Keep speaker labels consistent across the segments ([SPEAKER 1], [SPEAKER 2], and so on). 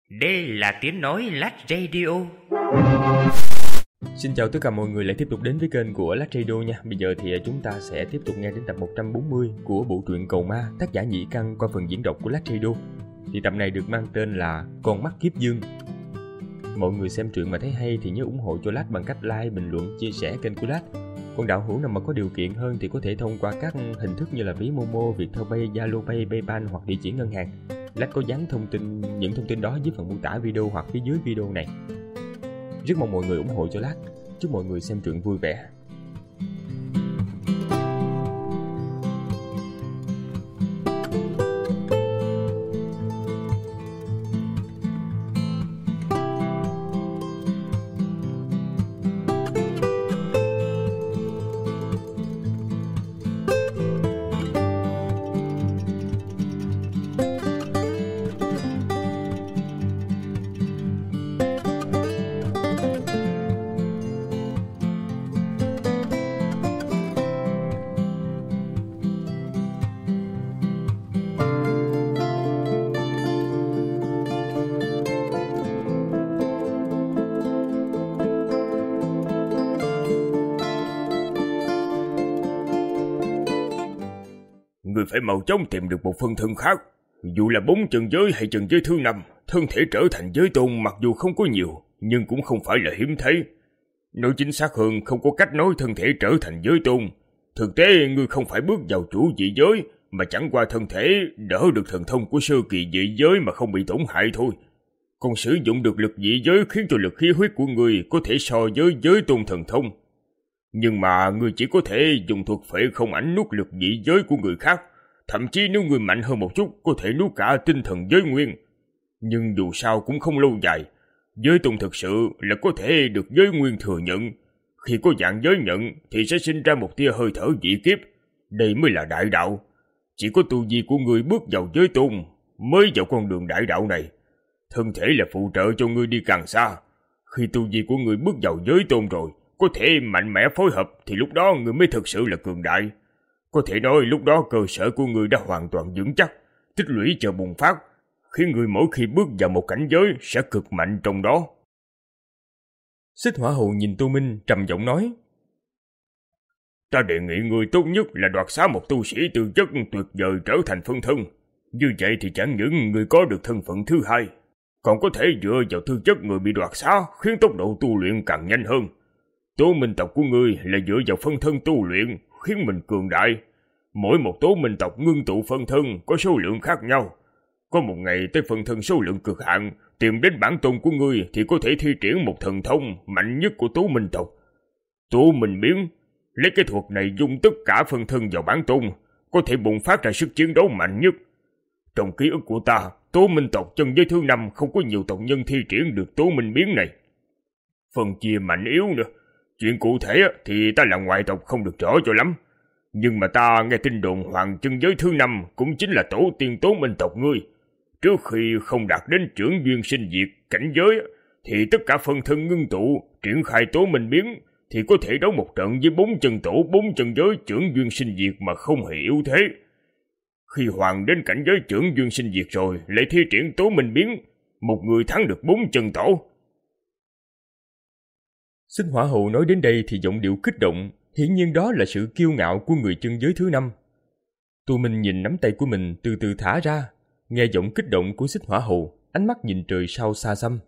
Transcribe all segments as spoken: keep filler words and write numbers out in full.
[SPEAKER 1] Đây là tiếng nói Lát Radio.
[SPEAKER 2] Xin chào tất cả mọi người lại tiếp tục đến với kênh của Lát Radio nha. Bây giờ thì chúng ta sẽ tiếp tục nghe đến tập một trăm bốn mươi của bộ truyện Cầu Ma, tác giả Nhĩ Căn qua phần diễn đọc của Lát Radio. Thì tập này được mang tên là Con Mắt Kiếp Dương. Mọi người xem truyện mà thấy hay thì nhớ ủng hộ cho Lát bằng cách like, bình luận, chia sẻ kênh của Lát. Còn đạo hữu nào mà có điều kiện hơn thì có thể thông qua các hình thức như là ví Momo, Viettelpay, Zalo Pay, PayPal hoặc địa chỉ ngân hàng. Lát có dán thông tin những thông tin đó dưới phần mô tả video hoặc phía dưới video này. Rất mong mọi người ủng hộ cho Lát. Chúc mọi người xem truyện vui vẻ.
[SPEAKER 3] Người phải mau chóng tìm được một phân thân khác. Dù là bốn chân giới hay chân giới thứ năm, thân thể trở thành giới tôn mặc dù không có nhiều, nhưng cũng không phải là hiếm thấy. Nói chính xác hơn, không có cách nói thân thể trở thành giới tôn. Thực tế, người không phải bước vào chủ dị giới, mà chẳng qua thân thể đỡ được thần thông của sơ kỳ dị giới mà không bị tổn hại thôi. Còn sử dụng được lực dị giới khiến cho lực khí huyết của người có thể so với giới tôn thần thông. Nhưng mà người chỉ có thể dùng thuật phệ không ảnh nuốt lực dị giới của người khác. Thậm chí nếu người mạnh hơn một chút có thể nuốt cả tinh thần giới nguyên. Nhưng dù sao cũng không lâu dài. Giới tôn thực sự là có thể được giới nguyên thừa nhận. Khi có dạng giới nhận thì sẽ sinh ra một tia hơi thở dị kiếp. Đây mới là đại đạo. Chỉ có tu vi của người bước vào giới tôn mới vào con đường đại đạo này. Thân thể là phụ trợ cho người đi càng xa. Khi tu vi của người bước vào giới tôn rồi, có thể mạnh mẽ phối hợp thì lúc đó người mới thực sự là cường đại. Có thể nói lúc đó cơ sở của người đã hoàn toàn vững chắc, tích lũy chờ bùng phát, khiến người mỗi khi bước vào một cảnh giới sẽ cực mạnh trong đó.
[SPEAKER 2] Xích Hỏa Hầu nhìn Tô Minh trầm giọng nói:
[SPEAKER 3] Ta đề nghị người tốt nhất là đoạt xá một tu sĩ tư chất tuyệt vời trở thành phân thân. Như vậy thì chẳng những người có được thân phận thứ hai, còn có thể dựa vào tư chất người bị đoạt xá khiến tốc độ tu luyện càng nhanh hơn. Tố minh tộc của ngươi là dựa vào phân thân tu luyện, khiến mình cường đại. Mỗi một tố minh tộc ngưng tụ phân thân có số lượng khác nhau. Có một ngày tới phân thân số lượng cực hạn, tìm đến bản tôn của ngươi thì có thể thi triển một thần thông mạnh nhất của tố minh tộc. Tố minh biến, lấy cái thuật này dung tất cả phân thân vào bản tôn, có thể bùng phát ra sức chiến đấu mạnh nhất. Trong ký ức của ta, tố minh tộc chân giới thứ năm không có nhiều tộc nhân thi triển được tố minh biến này. Phần chia mạnh yếu nữa. Chuyện cụ thể thì ta là ngoại tộc không được rõ cho lắm. Nhưng mà ta nghe tin đồn hoàng chân giới thứ năm cũng chính là tổ tiên tố minh tộc ngươi. Trước khi không đạt đến trưởng duyên sinh diệt cảnh giới thì tất cả phân thân ngưng tụ, triển khai tố minh biến thì có thể đấu một trận với bốn chân tổ bốn chân giới trưởng duyên sinh diệt mà không hề yếu thế. Khi hoàng đến cảnh giới trưởng duyên sinh diệt rồi lại thi triển tố minh biến, một người thắng được bốn chân tổ.
[SPEAKER 2] Xích Hỏa Hầu nói đến đây thì giọng điệu kích động, hiển nhiên đó là sự kiêu ngạo của người chân giới thứ năm. Tô Minh nhìn nắm tay của mình từ từ thả ra, nghe giọng kích động của Xích Hỏa Hầu, ánh mắt nhìn trời sao xa xăm.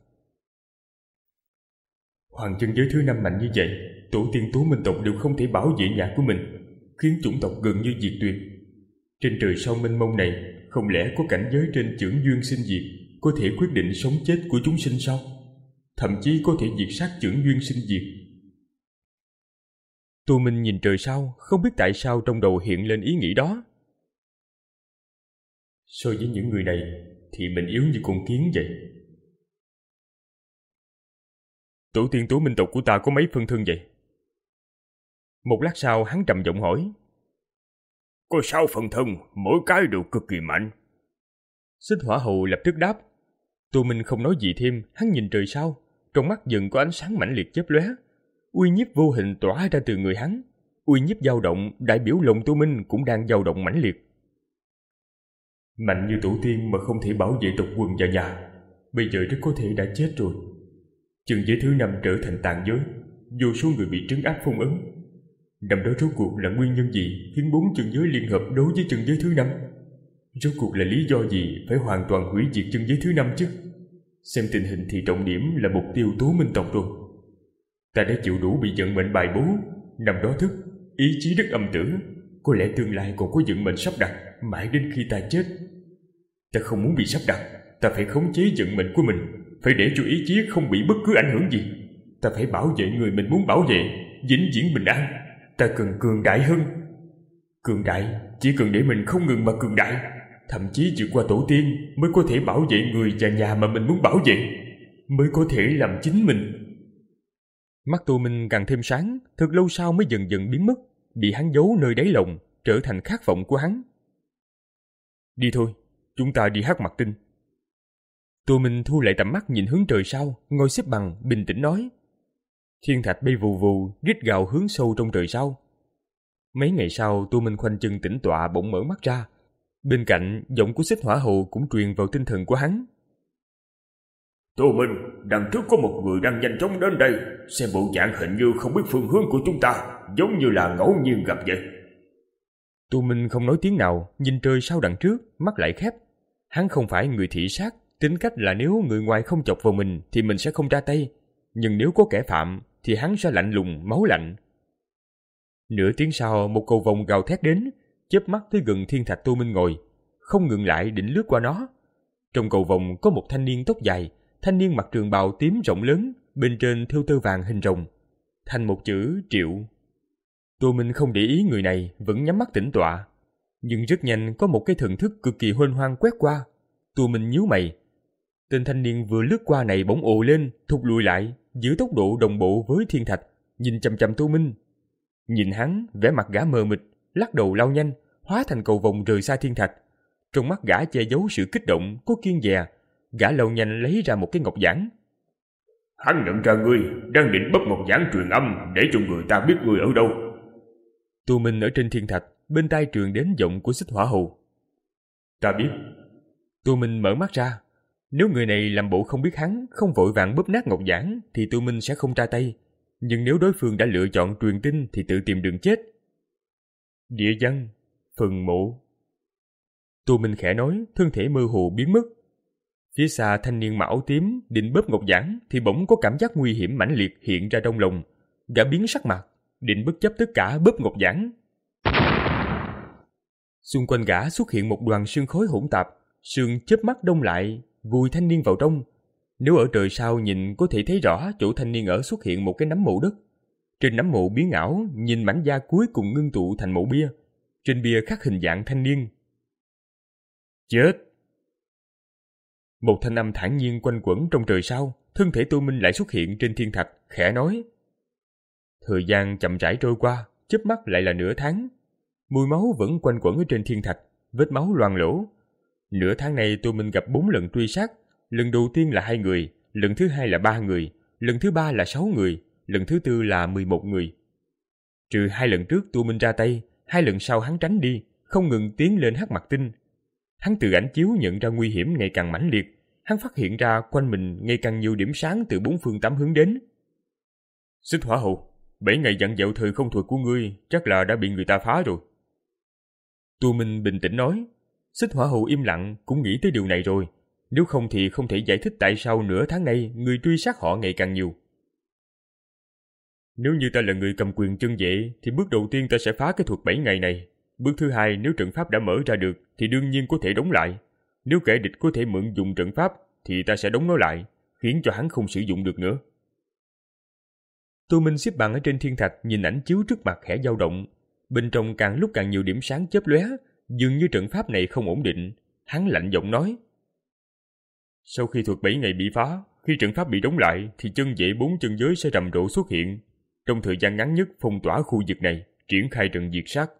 [SPEAKER 2] Hoàng chân giới thứ năm mạnh như vậy, tổ tiên tố minh tộc đều không thể bảo vệ nhà của mình, khiến chủng tộc gần như diệt tuyệt. Trên trời sao mênh mông này, không lẽ có cảnh giới trên chưởng duyên sinh diệt có thể quyết định sống chết của chúng sinh sao? Thậm chí có thể diệt sát chưởng duyên sinh diệt. Tô Minh nhìn trời sao, không biết tại sao trong đầu hiện lên ý nghĩ đó. So với những người này thì mình yếu như con kiến vậy. Tổ tiên tố minh tộc của ta có mấy phân thân vậy? Một lát sau hắn trầm giọng hỏi.
[SPEAKER 3] Có sáu phân thân, mỗi cái đều cực kỳ mạnh.
[SPEAKER 2] Xích Hỏa Hầu lập tức đáp. Tô Minh không nói gì thêm, hắn nhìn trời sao, trong mắt dần có ánh sáng mãnh liệt chớp lóe, uy nhiếp vô hình tỏa ra từ người hắn. Uy nhiếp dao động, đại biểu lòng Tô Minh cũng đang dao động mãnh liệt. Mạnh như tổ tiên mà không thể bảo vệ tộc quần và nhà, bây giờ rất có thể đã chết rồi. Chân giới thứ năm trở thành tàn giới, vô số người bị trấn áp phong ấn. Năm đó rốt cuộc là nguyên nhân gì khiến bốn chân giới liên hợp đối với chân giới thứ năm? Rốt cuộc là lý do gì phải hoàn toàn hủy diệt chân giới thứ năm chứ? Xem tình hình thì trọng điểm là mục tiêu Tố Minh tộc rồi. Ta đã chịu đủ bị vận mệnh bài bố, năm đó thức, ý chí rất âm tử. Có lẽ tương lai còn có vận mệnh sắp đặt mãi đến khi ta chết. Ta không muốn bị sắp đặt, ta phải khống chế vận mệnh của mình, phải để cho ý chí không bị bất cứ ảnh hưởng gì. Ta phải bảo vệ người mình muốn bảo vệ, vĩnh viễn bình an. Ta cần cường đại hơn. Cường đại chỉ cần để mình không ngừng mà cường đại, thậm chí vượt qua tổ tiên mới có thể bảo vệ người và nhà mà mình muốn bảo vệ, mới có thể làm chính mình. Mắt Tô Minh càng thêm sáng, thật lâu sau mới dần dần biến mất, bị hắn giấu nơi đáy lòng, trở thành khát vọng của hắn. Đi thôi, chúng ta đi Hắc Mặc Tinh. Tô Minh thu lại tầm mắt nhìn hướng trời sao, ngồi xếp bằng, bình tĩnh nói. Thiên thạch bay vù vù, rít gào hướng sâu trong trời sao. Mấy ngày sau, Tô Minh khoanh chân tĩnh tọa bỗng mở mắt ra. Bên cạnh, giọng của Xích Hỏa Hầu cũng truyền vào tinh thần của hắn.
[SPEAKER 3] Tô Minh, đằng trước có một người đang nhanh chóng đến đây, xem bộ dạng hình như không biết phương hướng của chúng ta, giống như là ngẫu nhiên gặp vậy.
[SPEAKER 2] Tô Minh không nói tiếng nào, nhìn trời sao đằng trước, mắt lại khép. Hắn không phải người thị sát, tính cách là nếu người ngoài không chọc vào mình thì mình sẽ không ra tay, nhưng nếu có kẻ phạm thì hắn sẽ lạnh lùng, máu lạnh. Nửa tiếng sau, một cầu vồng gào thét đến, chớp mắt tới gần thiên thạch Tô Minh ngồi, không ngừng lại định lướt qua nó. Trong cầu vồng có một thanh niên tóc dài, thanh niên mặc trường bào tím rộng lớn, bên trên thêu tơ vàng hình rồng, thành một chữ Triệu. Tô Minh không để ý người này, vẫn nhắm mắt tĩnh tọa. Nhưng rất nhanh có một cái thần thức cực kỳ huênh hoang quét qua. Tô Minh nhíu mày. Tên thanh niên vừa lướt qua này bỗng ồ lên, thụt lùi lại, giữ tốc độ đồng bộ với thiên thạch, nhìn chằm chằm Tô Minh. Nhìn hắn, vẻ mặt gã mờ mịt, lắc đầu lao nhanh, hóa thành cầu vồng rời xa thiên thạch. Trong mắt gã che giấu sự kích động, có kiêng dè. Gã lao nhanh lấy ra một cái ngọc giản.
[SPEAKER 3] Hắn nhận ra ngươi, đang định bóp ngọc giản truyền âm để cho người ta biết ngươi ở đâu.
[SPEAKER 2] Tô Minh ở trên thiên thạch, bên tai truyền đến giọng của Xích Hỏa Hầu.
[SPEAKER 3] Ta biết.
[SPEAKER 2] Tô Minh mở mắt ra. Nếu người này làm bộ không biết hắn, không vội vàng bóp nát ngọc giản thì Tô Minh sẽ không ra tay. Nhưng nếu đối phương đã lựa chọn truyền tin thì tự tìm đường chết. Địa văn, phần mộ. Tô Minh khẽ nói, thân thể mơ hồ biến mất. Phía xa thanh niên mặc áo tím định bóp ngọc giản thì bỗng có cảm giác nguy hiểm mãnh liệt hiện ra trong lòng. Gã biến sắc mặt, định bất chấp tất cả bóp ngọc giản. Xung quanh gã xuất hiện một đoàn sương khói hỗn tạp, sương chớp mắt đông lại, vùi thanh niên vào trong. Nếu ở trời sao nhìn có thể thấy rõ chỗ thanh niên ở xuất hiện một cái nắm mộ đất. Trên nắm mộ biến ảo, nhìn mảnh da cuối cùng ngưng tụ thành mộ bia. Trên bia khắc hình dạng thanh niên. Chết! Một thanh âm thản nhiên quanh quẩn trong trời sao, thân thể Tô Minh lại xuất hiện trên thiên thạch, khẽ nói. Thời gian chậm rãi trôi qua, chớp mắt lại là nửa tháng. Mùi máu vẫn quanh quẩn ở trên thiên thạch, vết máu loang lỗ. Nửa tháng này Tô Minh gặp bốn lần truy sát. Lần đầu tiên là hai người, lần thứ hai là ba người, lần thứ ba là sáu người, lần thứ tư là mười một người. Trừ hai lần trước Tô Minh ra tay, hai lần sau hắn tránh đi, không ngừng tiến lên Hắc Mặc Tinh. Hắn từ ảnh chiếu nhận ra nguy hiểm ngày càng mãnh liệt. Hắn phát hiện ra quanh mình ngày càng nhiều điểm sáng từ bốn phương tám hướng đến. Xích Hỏa Hầu, bảy ngày dặn dẹo thời không thuật của ngươi chắc là đã bị người ta phá rồi. Tô Minh bình tĩnh nói. Xích Hỏa Hầu im lặng, cũng nghĩ tới điều này rồi. Nếu không thì không thể giải thích tại sao nửa tháng nay người truy sát họ ngày càng nhiều. Nếu như ta là người cầm quyền chân vệ thì bước đầu tiên ta sẽ phá cái thuật bảy ngày này. Bước thứ hai, nếu trận pháp đã mở ra được thì đương nhiên có thể đóng lại. Nếu kẻ địch có thể mượn dùng trận pháp thì ta sẽ đóng nó lại, khiến cho hắn không sử dụng được nữa. Tô Minh xếp bằng ở trên thiên thạch, nhìn ảnh chiếu trước mặt khẽ dao động. Bên trong càng lúc càng nhiều điểm sáng chớp lóe, dường như trận pháp này không ổn định. Hắn lạnh giọng nói. Sau khi thuật bảy ngày bị phá, khi trận pháp bị đóng lại thì chân vệ bốn chân giới sẽ rầm rộ xuất hiện. Trong thời gian ngắn nhất phong tỏa khu vực này, triển khai trận diệt sát.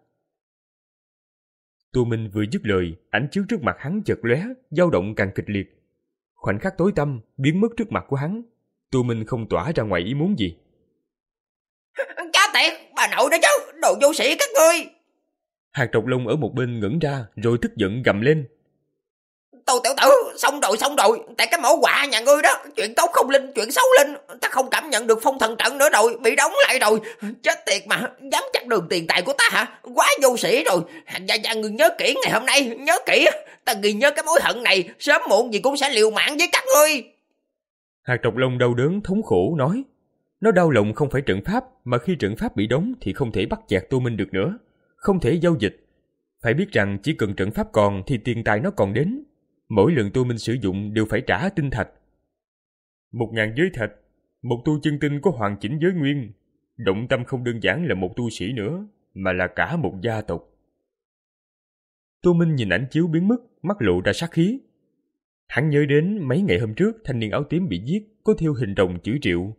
[SPEAKER 2] Tô Minh vừa dứt lời, ảnh chiếu trước mặt hắn chợt lóe, dao động càng kịch liệt. Khoảnh khắc tối tăm biến mất trước mặt của hắn. Tô Minh không tỏa ra ngoài ý muốn gì.
[SPEAKER 4] Cá tiệt, bà nội đó chứ, đồ vô sĩ các ngươi.
[SPEAKER 2] Hạt Trọc Long ở một bên ngẩn ra rồi tức giận gầm lên.
[SPEAKER 4] Tô tiểu tử, xong rồi xong rồi, tại cái mẫu quạ nhà ngươi đó, chuyện tốt không linh, chuyện xấu linh, ta không cảm nhận được phong thần trận nữa rồi, bị đóng lại rồi. Chết tiệt mà, dám chặt đường tiền tài của ta hả? Quá vô sĩ rồi. Dạ dạ, ngươi nhớ kỹ ngày hôm nay, nhớ kỹ, ta ghi nhớ cái mối hận này, sớm muộn gì cũng sẽ liều mạng với các ngươi.
[SPEAKER 2] Hạt Trọc Long đau đớn thống khổ nói. Nó đau lòng không phải trận pháp, mà khi trận pháp bị đóng thì không thể bắt chẹt Tô Minh được nữa, không thể giao dịch. Phải biết rằng chỉ cần trận pháp còn thì tiền tài nó còn đến. Mỗi lần Tô Minh sử dụng đều phải trả tinh thạch. Một ngàn giới thạch, một tu chân tinh có hoàn chỉnh giới nguyên. Động Tâm không đơn giản là một tu sĩ nữa, mà là cả một gia tộc. Tô Minh nhìn ảnh chiếu biến mất, mắt lộ ra sát khí. Hắn nhớ đến mấy ngày hôm trước thanh niên áo tím bị giết có thiêu hình rồng chữ Triệu.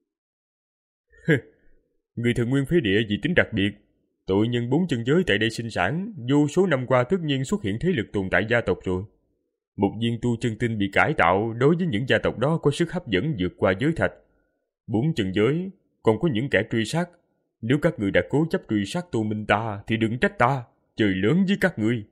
[SPEAKER 2] Người thần nguyên phế địa vì tính đặc biệt, tội nhân bốn chân giới tại đây sinh sản, vô số năm qua tất nhiên xuất hiện thế lực tồn tại gia tộc rồi. Một viên tu chân tinh bị cải tạo đối với những gia tộc đó có sức hấp dẫn vượt qua giới thạch. Bốn chân giới còn có những kẻ truy sát. Nếu các người đã cố chấp truy sát Tô Minh ta thì đừng trách ta, trời lớn với các ngươi.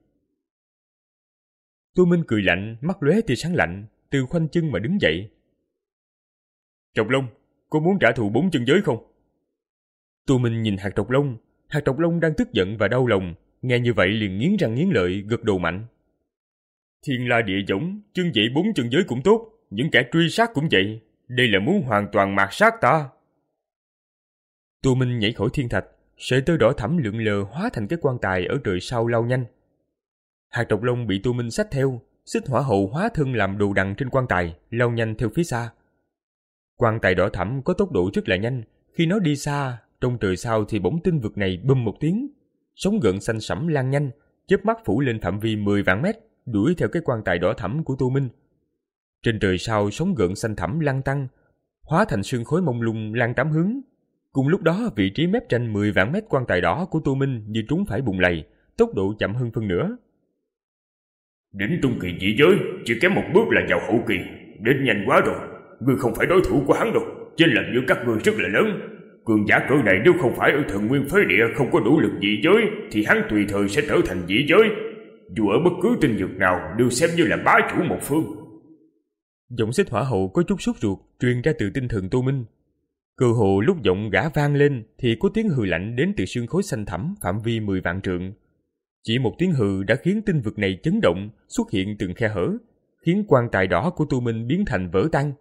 [SPEAKER 2] Tô Minh cười lạnh, mắt lóe tia sáng lạnh, từ khoanh chân mà đứng dậy. Trọc Long, có muốn trả thù bốn chân giới không? Tô Minh nhìn hạt Trọc Long. Hạt Trọc Long đang tức giận và đau lòng, nghe như vậy liền nghiến răng nghiến lợi, gật đầu mạnh. Thiên la địa võng, chân dậy bốn chân giới cũng tốt, những kẻ truy sát cũng vậy, đây là muốn hoàn toàn mạt sát ta. Tô Minh nhảy khỏi thiên thạch, sợi tơ đỏ thẫm lượn lờ hóa thành cái quan tài ở trời sau lao nhanh. Hạt Trọc Long bị Tô Minh xách theo, xích hỏa hậu hóa thân làm đồ đằng trên quan tài, lao nhanh theo phía xa. Quan tài đỏ thẫm có tốc độ rất là nhanh, khi nó đi xa, trong trời sau thì bỗng tinh vực này bùm một tiếng, sóng gợn xanh sẫm lan nhanh, chớp mắt phủ lên phạm vi mười vạn mét, đuổi theo cái quan tài đỏ thẫm của Tô Minh. Trên trời sau sóng gợn xanh thẳm lan tăng, hóa thành sương khói mông lung lan tám hướng. Cùng lúc đó vị trí mép tranh mười vạn mét quan tài đỏ của Tô Minh như trúng phải bùn lầy, tốc độ chậm hơn phân nửa.
[SPEAKER 3] Đến trung kỳ dị giới, chỉ kém một bước là vào hậu kỳ, đến nhanh quá rồi. Ngươi không phải đối thủ của hắn đâu, chênh lệch giữa các ngươi rất là lớn. Cường giả cỡ này nếu không phải ở thần nguyên phế địa không có đủ lực dị giới, thì hắn tùy thời sẽ trở thành dị giới. Dù ở bất cứ tinh vực nào đều xem như là bá chủ một phương.
[SPEAKER 2] Giọng xích hỏa hậu có chút sốt ruột truyền ra từ tinh thần Tô Minh. Cơ hồ lúc giọng gã vang lên thì có tiếng hừ lạnh đến từ sương khói xanh thẳm phạm vi mười vạn trượng. Chỉ một tiếng hừ đã khiến tinh vực này chấn động, xuất hiện từng khe hở, khiến quan tài đỏ của Tô Minh biến thành vỡ tan.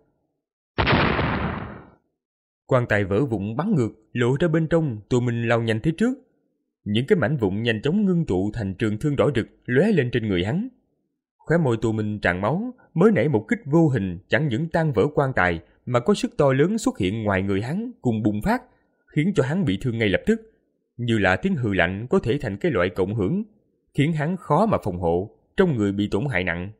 [SPEAKER 2] Quan tài vỡ vụn bắn ngược, lộ ra bên trong. Tô Minh lao nhanh tới trước. Những cái mảnh vụn nhanh chóng ngưng tụ thành trường thương đỏ rực lóe lên trên người hắn. Khóe môi Tô Minh tràn máu, mới nãy một kích vô hình chẳng những tan vỡ quan tài mà có sức to lớn xuất hiện ngoài người hắn cùng bùng phát, khiến cho hắn bị thương ngay lập tức. Như là tiếng hừ lạnh có thể thành cái loại cộng hưởng, khiến hắn khó mà phòng hộ, trong người bị tổn hại nặng.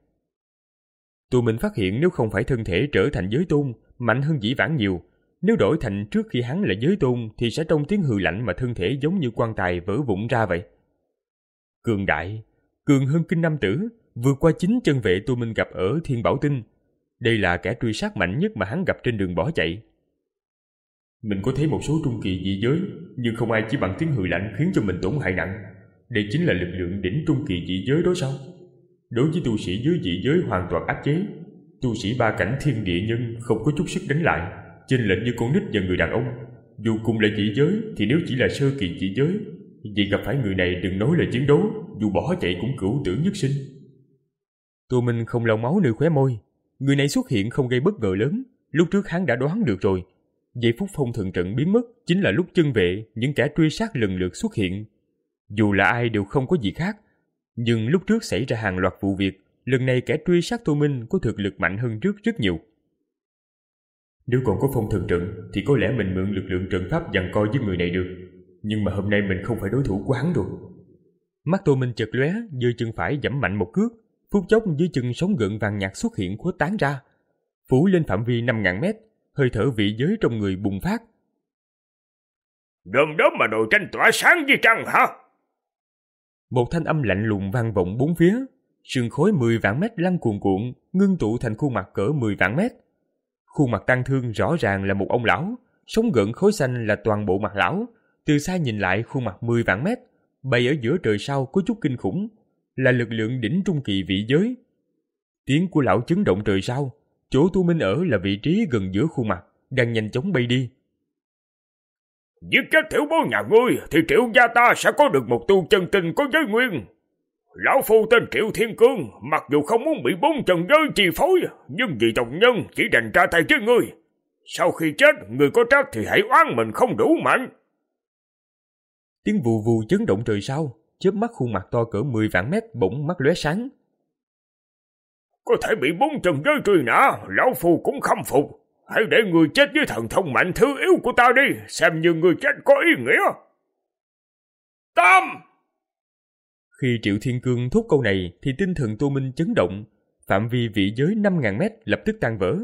[SPEAKER 2] Tô Minh phát hiện nếu không phải thân thể trở thành giới tôn, mạnh hơn dĩ vãng nhiều, nếu đổi thành trước khi hắn là giới tôn thì sẽ trong tiếng hừ lạnh mà thân thể giống như quan tài vỡ vụn ra vậy. Cường đại, cường hơn Kinh Nam Tử, vượt qua chính chân vệ Tô Minh gặp ở Thiên Bảo Tinh. Đây là kẻ truy sát mạnh nhất mà hắn gặp trên đường bỏ chạy. Mình có thấy một số trung kỳ dị giới, nhưng không ai chỉ bằng tiếng hừ lạnh khiến cho mình tổn hại nặng. Đây chính là lực lượng đỉnh trung kỳ dị giới đó sao? Đối với tu sĩ dưới dị giới hoàn toàn áp chế. Tu sĩ ba cảnh thiên địa nhân không có chút sức đánh lại, chênh lệch như con nít và người đàn ông. Dù cùng là dị giới thì nếu chỉ là sơ kỳ dị giới, vậy gặp phải người này đừng nói là chiến đấu, dù bỏ chạy cũng cửu tử nhất sinh. Tô Minh không lau máu nơi khóe môi. Người này xuất hiện không gây bất ngờ lớn, lúc trước hắn đã đoán được rồi. Giây phút phong thần trận biến mất chính là lúc chân vệ, những kẻ truy sát lần lượt xuất hiện. Dù là ai đều không có gì khác, nhưng lúc trước xảy ra hàng loạt vụ việc, lần này kẻ truy sát Tô Minh có thực lực mạnh hơn trước rất nhiều. Nếu còn có phong thần trận thì có lẽ mình mượn lực lượng trận pháp giằng co với người này được, nhưng mà hôm nay mình không phải đối thủ của hắn rồi. Mắt Tô Minh chợt lóe, giơ chân phải giẫm mạnh một cước, phút chốc dưới chân sóng gợn vàng nhạt xuất hiện khuếch tán ra, phủ lên phạm vi năm ngàn mét, hơi thở vị giới trong người bùng phát.
[SPEAKER 3] Gần đó mà đồ tranh tỏa sáng như trăng hả?
[SPEAKER 2] Một thanh âm lạnh lùng vang vọng bốn phía, sương khói mười vạn mét lăn cuồn cuộn, ngưng tụ thành khuôn mặt cỡ mười vạn mét. Khuôn mặt tang thương rõ ràng là một ông lão, sóng gợn khói xanh là toàn bộ mặt lão. Từ xa nhìn lại khuôn mặt mười vạn mét, bay ở giữa trời sao có chút kinh khủng, là lực lượng đỉnh trung kỳ vị giới. Tiếng của lão chấn động trời sao. Chỗ Tô Minh ở là vị trí gần giữa khuôn mặt, đang nhanh chóng bay đi.
[SPEAKER 3] Giết chết tiểu bố nhà ngươi thì Triệu gia ta sẽ có được một tu chân tinh có giới nguyên. Lão phu tên Triệu Thiên Cương, mặc dù không muốn bị bốn trần giới chi phối, nhưng vì tộc nhân chỉ đành ra tay với ngươi. Sau khi chết, người có trách thì hãy oán mình không đủ mạnh.
[SPEAKER 2] Tiếng vù vù chấn động trời sao, chớp mắt khuôn mặt to cỡ mười vạn mét bỗng mắt lóe sáng.
[SPEAKER 3] Có thể bị bốn trần giới truy nã, lão phu cũng khâm phục. Hãy để người chết với thần thông mạnh thứ yếu của ta đi, xem như người chết có ý nghĩa. Tam!
[SPEAKER 2] Khi Triệu Thiên Cương thốt câu này thì tinh thần Tô Minh chấn động, phạm vi vị giới năm ngàn mét lập tức tan vỡ.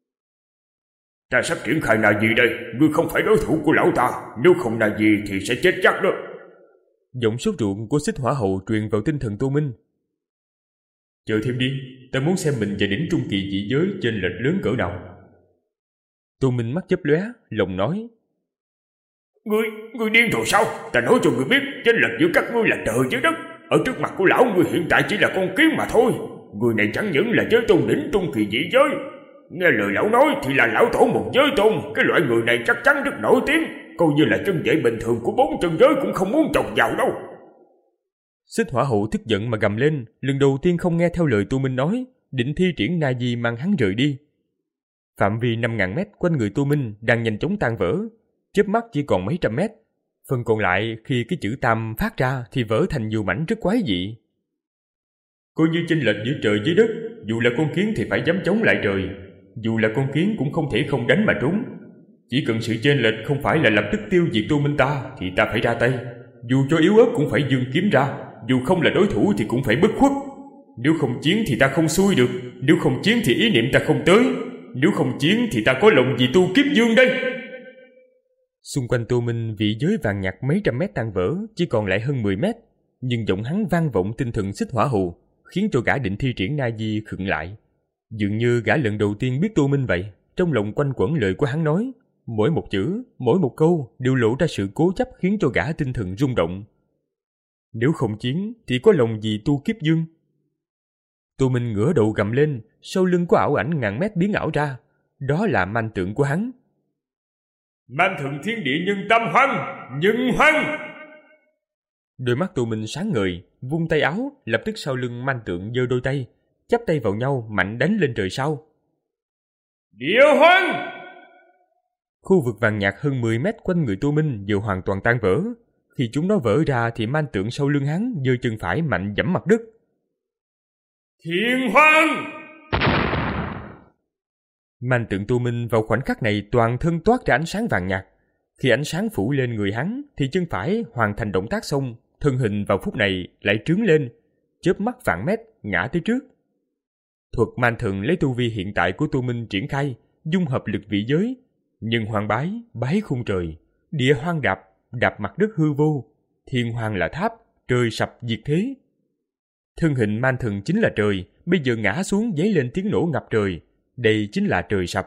[SPEAKER 3] Ta sắp triển khai nà gì đây, ngươi không phải đối thủ của lão ta, nếu không nà gì thì sẽ chết chắc đó.
[SPEAKER 2] Giọng sốt ruột của Xích Hỏa Hậu truyền vào tinh thần Tô Minh. Chờ thêm đi, ta muốn xem mình và đỉnh trung kỳ dị giới chênh lệch lớn cỡ nào. Tô Minh mắt chớp lóe, lòng nói.
[SPEAKER 3] Ngươi, ngươi điên rồi sao? Ta nói cho ngươi biết, chênh lệch giữa các ngươi là trời với đất. Ở trước mặt của lão, ngươi hiện tại chỉ là con kiến mà thôi. Người này chẳng những là giới tôn đỉnh trung kỳ dị giới. Nghe lời lão nói thì là lão tổ một giới tôn. Cái loại người này chắc chắn rất nổi tiếng. Coi như là chân vệ bình thường của bốn chân giới cũng không muốn chọc vào đâu.
[SPEAKER 2] Xích Hỏa Hậu tức giận mà gầm lên, lần đầu tiên không nghe theo lời Tô Minh nói, định thi triển na di mang hắn rời đi. Phạm vi năm ngàn mét quanh người Tô Minh đang nhanh chóng tan vỡ, chớp mắt chỉ còn mấy trăm mét. Phần còn lại khi cái chữ tam phát ra thì vỡ thành nhiều mảnh rất quái dị. Coi như chênh lệch giữa trời với đất, dù là con kiến thì phải dám chống lại trời, dù là con kiến cũng không thể không đánh mà trốn. Chỉ cần sự chênh lệch không phải là lập tức tiêu diệt Tô Minh ta thì ta phải ra tay, dù cho yếu ớt cũng phải giương kiếm ra, dù không là đối thủ thì cũng phải bất khuất. Nếu không chiến thì ta không xuôi được, nếu không chiến thì ý niệm ta không tới, nếu không chiến thì ta có lòng gì tu kiếp dương đây. Xung quanh Tô Minh vị giới vàng nhạt mấy trăm mét tan vỡ, chỉ còn lại hơn mười mét, nhưng giọng hắn vang vọng tinh thần Xích Hỏa Hù, khiến cho gã định thi triển na di khựng lại. Dường như gã lần đầu tiên biết Tô Minh vậy, trong lòng quanh quẩn lời của hắn nói, mỗi một chữ, mỗi một câu đều lộ ra sự cố chấp khiến cho gã tinh thần rung động. Nếu không chiến thì có lòng gì tu kiếp dương. Tô Minh ngửa đầu gầm lên, sau lưng có ảo ảnh ngàn mét biến ảo ra, đó là manh tượng của hắn.
[SPEAKER 3] Man thượng thiên địa nhân tâm hoang, nhân hoang.
[SPEAKER 2] Đôi mắt Tô Minh sáng ngời, vung tay áo, lập tức sau lưng manh tượng giơ đôi tay, chắp tay vào nhau mạnh đánh lên trời sau.
[SPEAKER 3] Địa hoang!
[SPEAKER 2] Khu vực vàng nhạt hơn mười mét quanh người Tô Minh vừa hoàn toàn tan vỡ. Khi chúng nó vỡ ra thì man tượng sau lưng hắn giơ chân phải mạnh giẫm mặt đất.
[SPEAKER 3] Thiên hoang!
[SPEAKER 2] Man tượng Tô Minh vào khoảnh khắc này toàn thân toát ra ánh sáng vàng nhạt. Khi ánh sáng phủ lên người hắn thì chân phải hoàn thành động tác xong, thân hình vào phút này lại trướng lên, chớp mắt vạn mét ngã tới trước. Thuật man thần lấy tu vi hiện tại của Tô Minh triển khai, dung hợp lực vị giới, nhưng hoàng bái, bái khung trời, địa hoang đạp, đạp mặt đất hư vô, thiên hoàng là tháp, trời sập diệt thế. Thân hình man thần chính là trời, bây giờ ngã xuống giấy lên tiếng nổ ngập trời, đây chính là trời sập.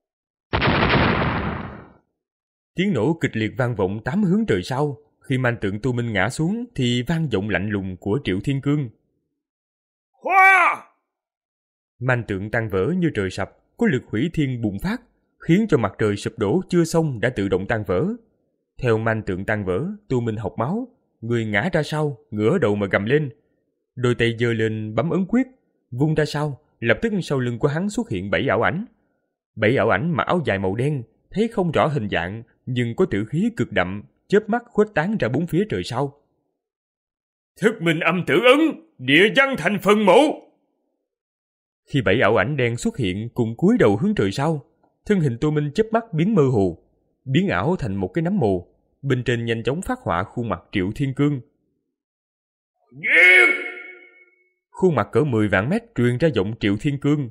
[SPEAKER 2] Tiếng nổ kịch liệt vang vọng tám hướng trời sau, khi man tượng Tô Minh ngã xuống thì vang vọng lạnh lùng của Triệu Thiên Cương.
[SPEAKER 3] Hoa!
[SPEAKER 2] Man tượng tan vỡ như trời sập, có lực hủy thiên bùng phát, khiến cho mặt trời sụp đổ chưa xong đã tự động tan vỡ. Theo man tượng tan vỡ, Tô Minh học máu, người ngã ra sau, ngửa đầu mà gầm lên. Đôi tay giơ lên bấm ấn quyết, vung ra sau, lập tức sau lưng của hắn xuất hiện bảy ảo ảnh. Bảy ảo ảnh mặc áo dài màu đen, thấy không rõ hình dạng, nhưng có tử khí cực đậm, chớp mắt khuếch tán ra bốn phía trời sau.
[SPEAKER 3] Thức minh âm tử ấn, địa văn thành phần mộ.
[SPEAKER 2] Khi bảy ảo ảnh đen xuất hiện cùng cúi đầu hướng trời sau, thân hình Tô Minh chớp mắt biến mơ hồ, biến ảo thành một cái nấm mồ, bên trên nhanh chóng phát họa khuôn mặt Triệu Thiên Cương.
[SPEAKER 3] Giết!
[SPEAKER 2] Khuôn mặt cỡ mười vạn mét truyền ra giọng Triệu Thiên Cương.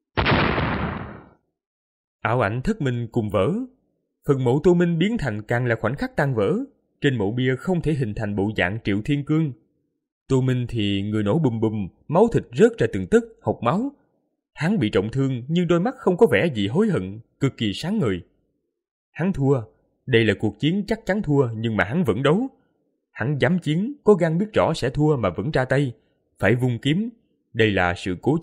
[SPEAKER 2] Ảo ảnh thất minh cùng vỡ, phần mộ Tô Minh biến thành càng là khoảnh khắc tan vỡ, trên mộ bia không thể hình thành bộ dạng Triệu Thiên Cương. Tô Minh thì người nổ bùm bùm, máu thịt rớt ra từng tấc, hộc máu. Hắn bị trọng thương nhưng đôi mắt không có vẻ gì hối hận, cực kỳ sáng ngời. Hắn thua, đây là cuộc chiến chắc chắn thua nhưng mà hắn vẫn đấu. Hắn dám chiến, có gan biết rõ sẽ thua mà vẫn ra tay, phải vung kiếm. Đây là sự cố chấp,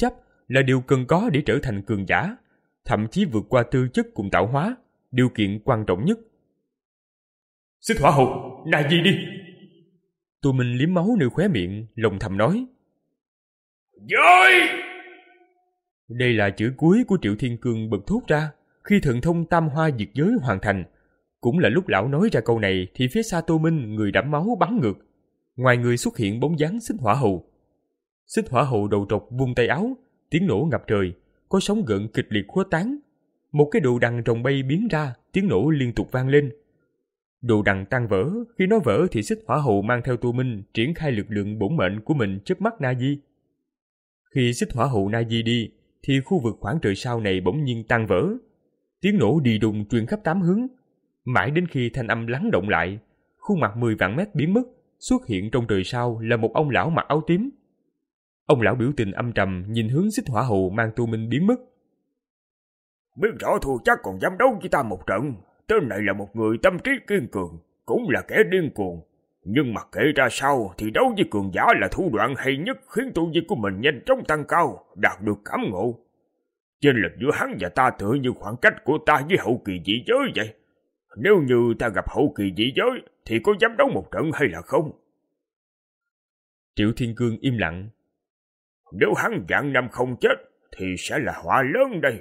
[SPEAKER 2] là điều cần có để trở thành cường giả, thậm chí vượt qua tư chất cùng tạo hóa, điều kiện quan trọng nhất.
[SPEAKER 3] Xích Hỏa Hầu, nài gì đi.
[SPEAKER 2] Tô Minh liếm máu nơi khóe miệng, lồng thầm nói.
[SPEAKER 3] Giới!
[SPEAKER 2] Đây là chữ cuối của Triệu Thiên Cương bật thốt ra khi thần thông tam hoa diệt giới hoàn thành. Cũng là lúc lão nói ra câu này thì phía xa Tô Minh người đẫm máu bắn ngược. Ngoài người xuất hiện bóng dáng Xích Hỏa Hầu. Xích Hỏa Hầu đầu trọc vung tay áo, tiếng nổ ngập trời, có sóng gợn kịch liệt khuếch tán. Một cái đồ đằng rồng bay biến ra, tiếng nổ liên tục vang lên. Đồ đằng tan vỡ, khi nó vỡ thì Xích Hỏa Hầu mang theo Tô Minh triển khai lực lượng bổn mệnh của mình chớp mắt Na Di. Khi Xích Hỏa Hầu Na Di đi, thì khu vực khoảng trời sao này bỗng nhiên tan vỡ. Tiếng nổ đi đùng truyền khắp tám hướng, mãi đến khi thanh âm lắng động lại, khuôn mặt mười vạn mét biến mất, xuất hiện trong trời sao là một ông lão mặc áo tím. Ông lão biểu tình âm trầm nhìn hướng Xích Hỏa Hầu mang Tô Minh biến mất.
[SPEAKER 3] Biết rõ thua chắc còn dám đấu với ta một trận. Tên này là một người tâm trí kiên cường, cũng là kẻ điên cuồng. Nhưng mặc kệ ra sao thì đấu với cường giả là thủ đoạn hay nhất khiến tu vi của mình nhanh chóng tăng cao, đạt được cảm ngộ. Chênh lệch giữa hắn và ta tựa như khoảng cách của ta với hậu kỳ dị giới vậy. Nếu như ta gặp hậu kỳ dị giới thì có dám đấu một trận hay là không?
[SPEAKER 2] Triệu Thiên Cương im lặng.
[SPEAKER 3] Nếu hắn vạn năm không chết thì sẽ là họa lớn đây.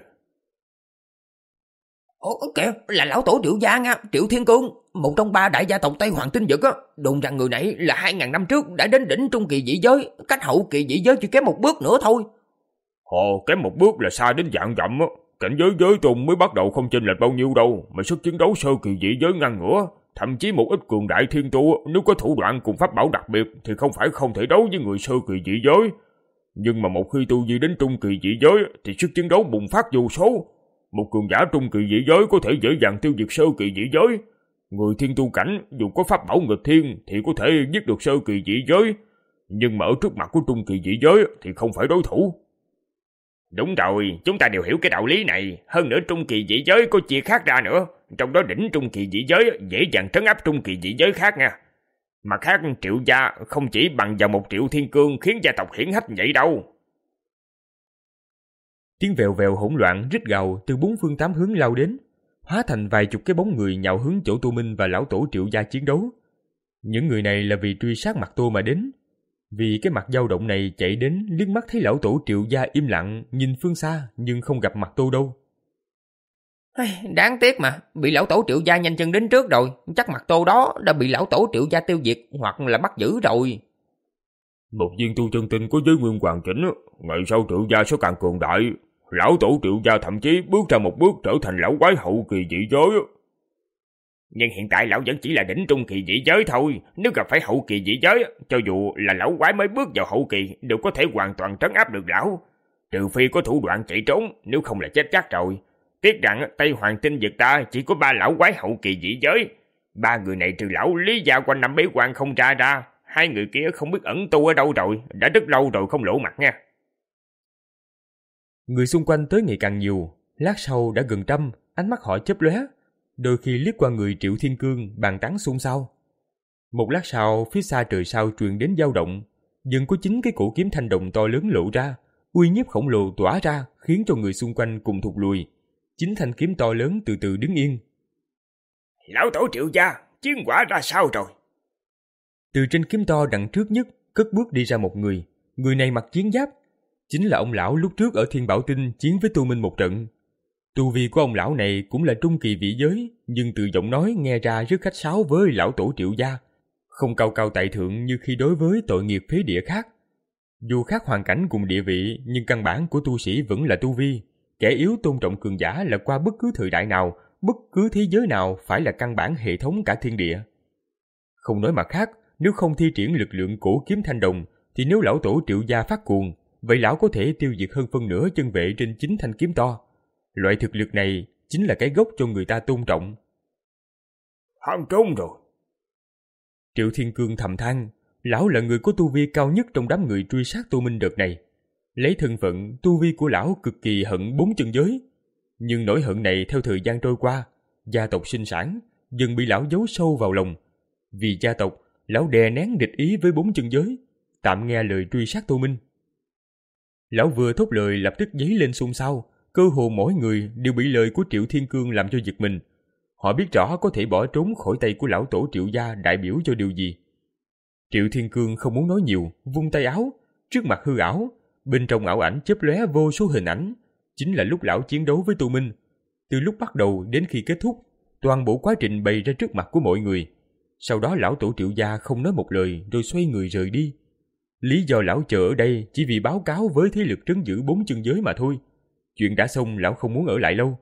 [SPEAKER 4] Ồ kìa, là lão tổ Triệu gia nha, Triệu Thiên Cương, một trong ba đại gia tộc Tây Hoàng Tinh Vực á. Đồn rằng người này là hai ngàn năm trước đã đến đỉnh trung kỳ dị giới, cách hậu kỳ dị giới chỉ kém một bước nữa thôi.
[SPEAKER 3] Ồ, kém một bước là xa đến vạn dặm á. Cảnh giới giới tôn mới bắt đầu không chênh lệch bao nhiêu đâu, mà sức chiến đấu sơ kỳ dị giới ngang ngửa. Thậm chí một ít cường đại thiên tu nếu có thủ đoạn cùng pháp bảo đặc biệt thì không phải không thể đấu với người sơ kỳ dị giới. Nhưng mà một khi tu vi đến trung kỳ dị giới thì sức chiến đấu bùng phát vô số. Một cường giả trung kỳ dị giới có thể dễ dàng tiêu diệt sơ kỳ dị giới. Người thiên tu cảnh dù có pháp bảo nghịch thiên thì có thể giết được sơ kỳ dị giới. Nhưng mà ở trước mặt của trung kỳ dị giới thì không phải đối thủ.
[SPEAKER 1] Đúng rồi, chúng ta đều hiểu cái đạo lý này. Hơn nữa trung kỳ dị giới có chia khác ra nữa. Trong đó đỉnh trung kỳ dị giới dễ dàng trấn áp trung kỳ dị giới khác nha. Mặt khác Triệu gia không chỉ bằng vào một Triệu Thiên Cương khiến gia tộc hiển hách vậy đâu.
[SPEAKER 2] Tiếng vèo vèo hỗn loạn rít gào từ bốn phương tám hướng lao đến, hóa thành vài chục cái bóng người nhào hướng chỗ Tô Minh và lão tổ Triệu gia chiến đấu. Những người này là vì truy sát Mặt Tô mà đến. Vì cái mặt dao động này chạy đến liếc mắt thấy lão tổ Triệu gia im lặng nhìn phương xa nhưng không gặp Mặt Tô đâu.
[SPEAKER 4] Đáng tiếc mà, bị lão tổ Triệu gia nhanh chân đến trước rồi, chắc Mặt Tô đó đã bị lão tổ Triệu gia tiêu diệt hoặc là bắt giữ rồi.
[SPEAKER 3] Một viên tu chân tinh có giới nguyên hoàn chỉnh, ngày sau Triệu gia sẽ càng cường đại. Lão tổ Triệu gia thậm chí bước ra một bước trở thành lão quái hậu kỳ dị giới.
[SPEAKER 1] Nhưng hiện tại lão vẫn chỉ là đỉnh trung kỳ dị giới thôi. Nếu gặp phải hậu kỳ dị giới, cho dù là lão quái mới bước vào hậu kỳ đều có thể hoàn toàn trấn áp được lão. Trừ phi có thủ đoạn chạy trốn, nếu không là chết chắc rồi. Tiếc rằng Tây Hoàng Tinh Vực ta chỉ có ba lão quái hậu kỳ dị giới. Ba người này trừ lão Lý gia quanh năm bế quan không ra ra. Hai người kia không biết ẩn tu ở đâu rồi, đã rất lâu rồi không lộ mặt nha.
[SPEAKER 2] Người xung quanh tới ngày càng nhiều, lát sau đã gần trăm, ánh mắt họ chớp lóe, đôi khi liếc qua người Triệu Thiên Cương bàn tán xôn xao. Một lát sau, phía xa trời sao truyền đến dao động, dần có chính cái cổ kiếm thanh đồng to lớn lộ ra, uy nhiếp khổng lồ tỏa ra, khiến cho người xung quanh cùng thụt lùi. Chính thanh kiếm to lớn từ từ đứng yên.
[SPEAKER 1] Lão tổ Triệu gia, chiến quả ra sao rồi?
[SPEAKER 2] Từ trên kiếm to đằng trước nhất, cất bước đi ra một người, người này mặc chiến giáp. Chính là ông lão lúc trước ở Thiên Bảo Tinh chiến với Tô Minh một trận. Tu vi của ông lão này cũng là trung kỳ vị giới, nhưng từ giọng nói nghe ra rất khách sáo với lão tổ Triệu gia, không cao cao tại thượng như khi đối với tội nghiệp phế địa khác. Dù khác hoàn cảnh cùng địa vị, nhưng căn bản của tu sĩ vẫn là tu vi. Kẻ yếu tôn trọng cường giả là qua bất cứ thời đại nào, bất cứ thế giới nào phải là căn bản hệ thống cả thiên địa. Không nói mặt khác, nếu không thi triển lực lượng cổ kiếm thanh đồng, thì nếu lão tổ Triệu gia phát cuồng, vậy lão có thể tiêu diệt hơn phân nửa chân vệ trên chính thanh kiếm to. Loại thực lực này chính là cái gốc cho người ta tôn trọng.
[SPEAKER 3] Hắn trốn rồi.
[SPEAKER 2] Triệu Thiên Cương thầm than, lão là người có tu vi cao nhất trong đám người truy sát Tô Minh đợt này. Lấy thân phận, tu vi của lão cực kỳ hận bốn chân giới. Nhưng nỗi hận này theo thời gian trôi qua, gia tộc sinh sản, dần bị lão giấu sâu vào lòng. Vì gia tộc, lão đè nén địch ý với bốn chân giới, tạm nghe lời truy sát Tô Minh. Lão vừa thốt lời lập tức dấy lên xôn xao, cơ hồ mỗi người đều bị lời của Triệu Thiên Cương làm cho giật mình. Họ biết rõ có thể bỏ trốn khỏi tay của lão tổ Triệu gia đại biểu cho điều gì. Triệu Thiên Cương không muốn nói nhiều, vung tay áo, trước mặt hư ảo, bên trong ảo ảnh chớp lóe vô số hình ảnh, chính là lúc lão chiến đấu với Tô Minh. Từ lúc bắt đầu đến khi kết thúc, toàn bộ quá trình bày ra trước mặt của mọi người. Sau đó lão tổ Triệu gia không nói một lời rồi xoay người rời đi. Lý do lão chờ ở đây chỉ vì báo cáo với thế lực trấn giữ bốn chân giới mà thôi. Chuyện đã xong, lão không muốn ở lại lâu.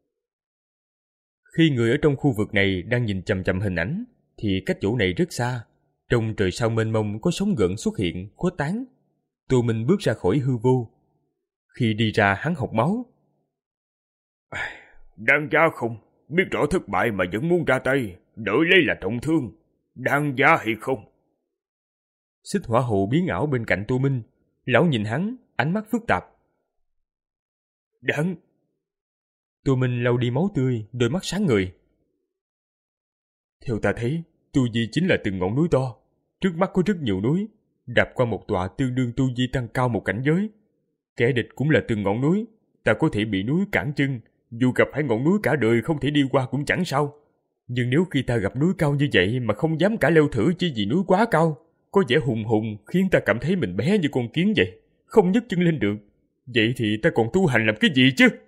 [SPEAKER 2] Khi người ở trong khu vực này đang nhìn chằm chằm hình ảnh, thì cách chỗ này rất xa. Trong trời sao mênh mông có sóng gợn xuất hiện, khuếch tán. Tô Minh bước ra khỏi hư vô. Khi đi ra hắn hộc máu.
[SPEAKER 3] Đáng giá không? Biết rõ thất bại mà vẫn muốn ra tay, đổi lấy là trọng thương. Đáng giá hay không?
[SPEAKER 2] Xích hỏa hồ biến ảo bên cạnh Tô Minh. Lão nhìn hắn, ánh mắt phức tạp.
[SPEAKER 3] Đáng.
[SPEAKER 2] Tô Minh lau đi máu tươi, đôi mắt sáng ngời. Theo ta thấy, tu vi chính là từng ngọn núi to. Trước mắt có rất nhiều núi, đạp qua một tọa tương đương tu vi tăng cao một cảnh giới. Kẻ địch cũng là từng ngọn núi, ta có thể bị núi cản chân, dù gặp phải ngọn núi cả đời không thể đi qua cũng chẳng sao. Nhưng nếu khi ta gặp núi cao như vậy mà không dám cả leo thử chỉ vì núi quá cao, có vẻ hùng hùng khiến ta cảm thấy mình bé như con kiến vậy, không nhấc chân lên được. Vậy thì ta còn tu hành làm cái gì chứ?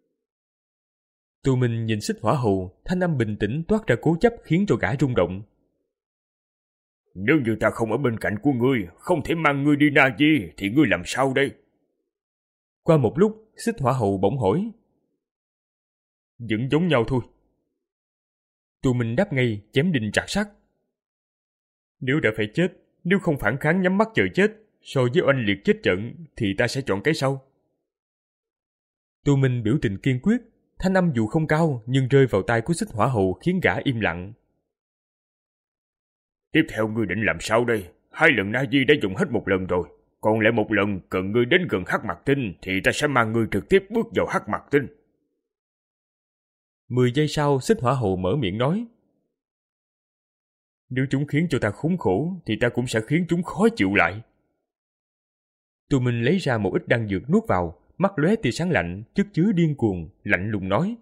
[SPEAKER 2] Tô Minh nhìn Xích hỏa hầu, thanh âm bình tĩnh toát ra cố chấp khiến cho gã rung động.
[SPEAKER 3] Nếu như ta không ở bên cạnh của ngươi, không thể mang ngươi đi Na Di, thì ngươi làm sao đây?
[SPEAKER 2] Qua một lúc, Xích hỏa hầu bỗng hỏi. Vẫn giống nhau thôi. Tô Minh đáp ngay, chém đinh chặt sắt. Nếu đã phải chết, nếu không phản kháng nhắm mắt chờ chết, so với oanh liệt chết trận, thì ta sẽ chọn cái sau. Tô Minh biểu tình kiên quyết, thanh âm dù không cao nhưng rơi vào tai của Xích hỏa hầu khiến gã im lặng.
[SPEAKER 3] Tiếp theo ngươi định làm sao đây? Hai lần Na Di đã dùng hết một lần rồi, còn lại một lần cần ngươi đến gần Hắc Mạc Tinh thì ta sẽ mang ngươi trực tiếp bước vào Hắc Mạc Tinh.
[SPEAKER 2] Mười giây sau, Xích hỏa hầu mở miệng nói. Nếu chúng khiến cho ta khốn khổ thì ta cũng sẽ khiến chúng khó chịu lại. Tô Minh lấy ra một ít đan dược nuốt vào, mắt lóe tia sáng lạnh, chất chứa điên cuồng, lạnh lùng nói.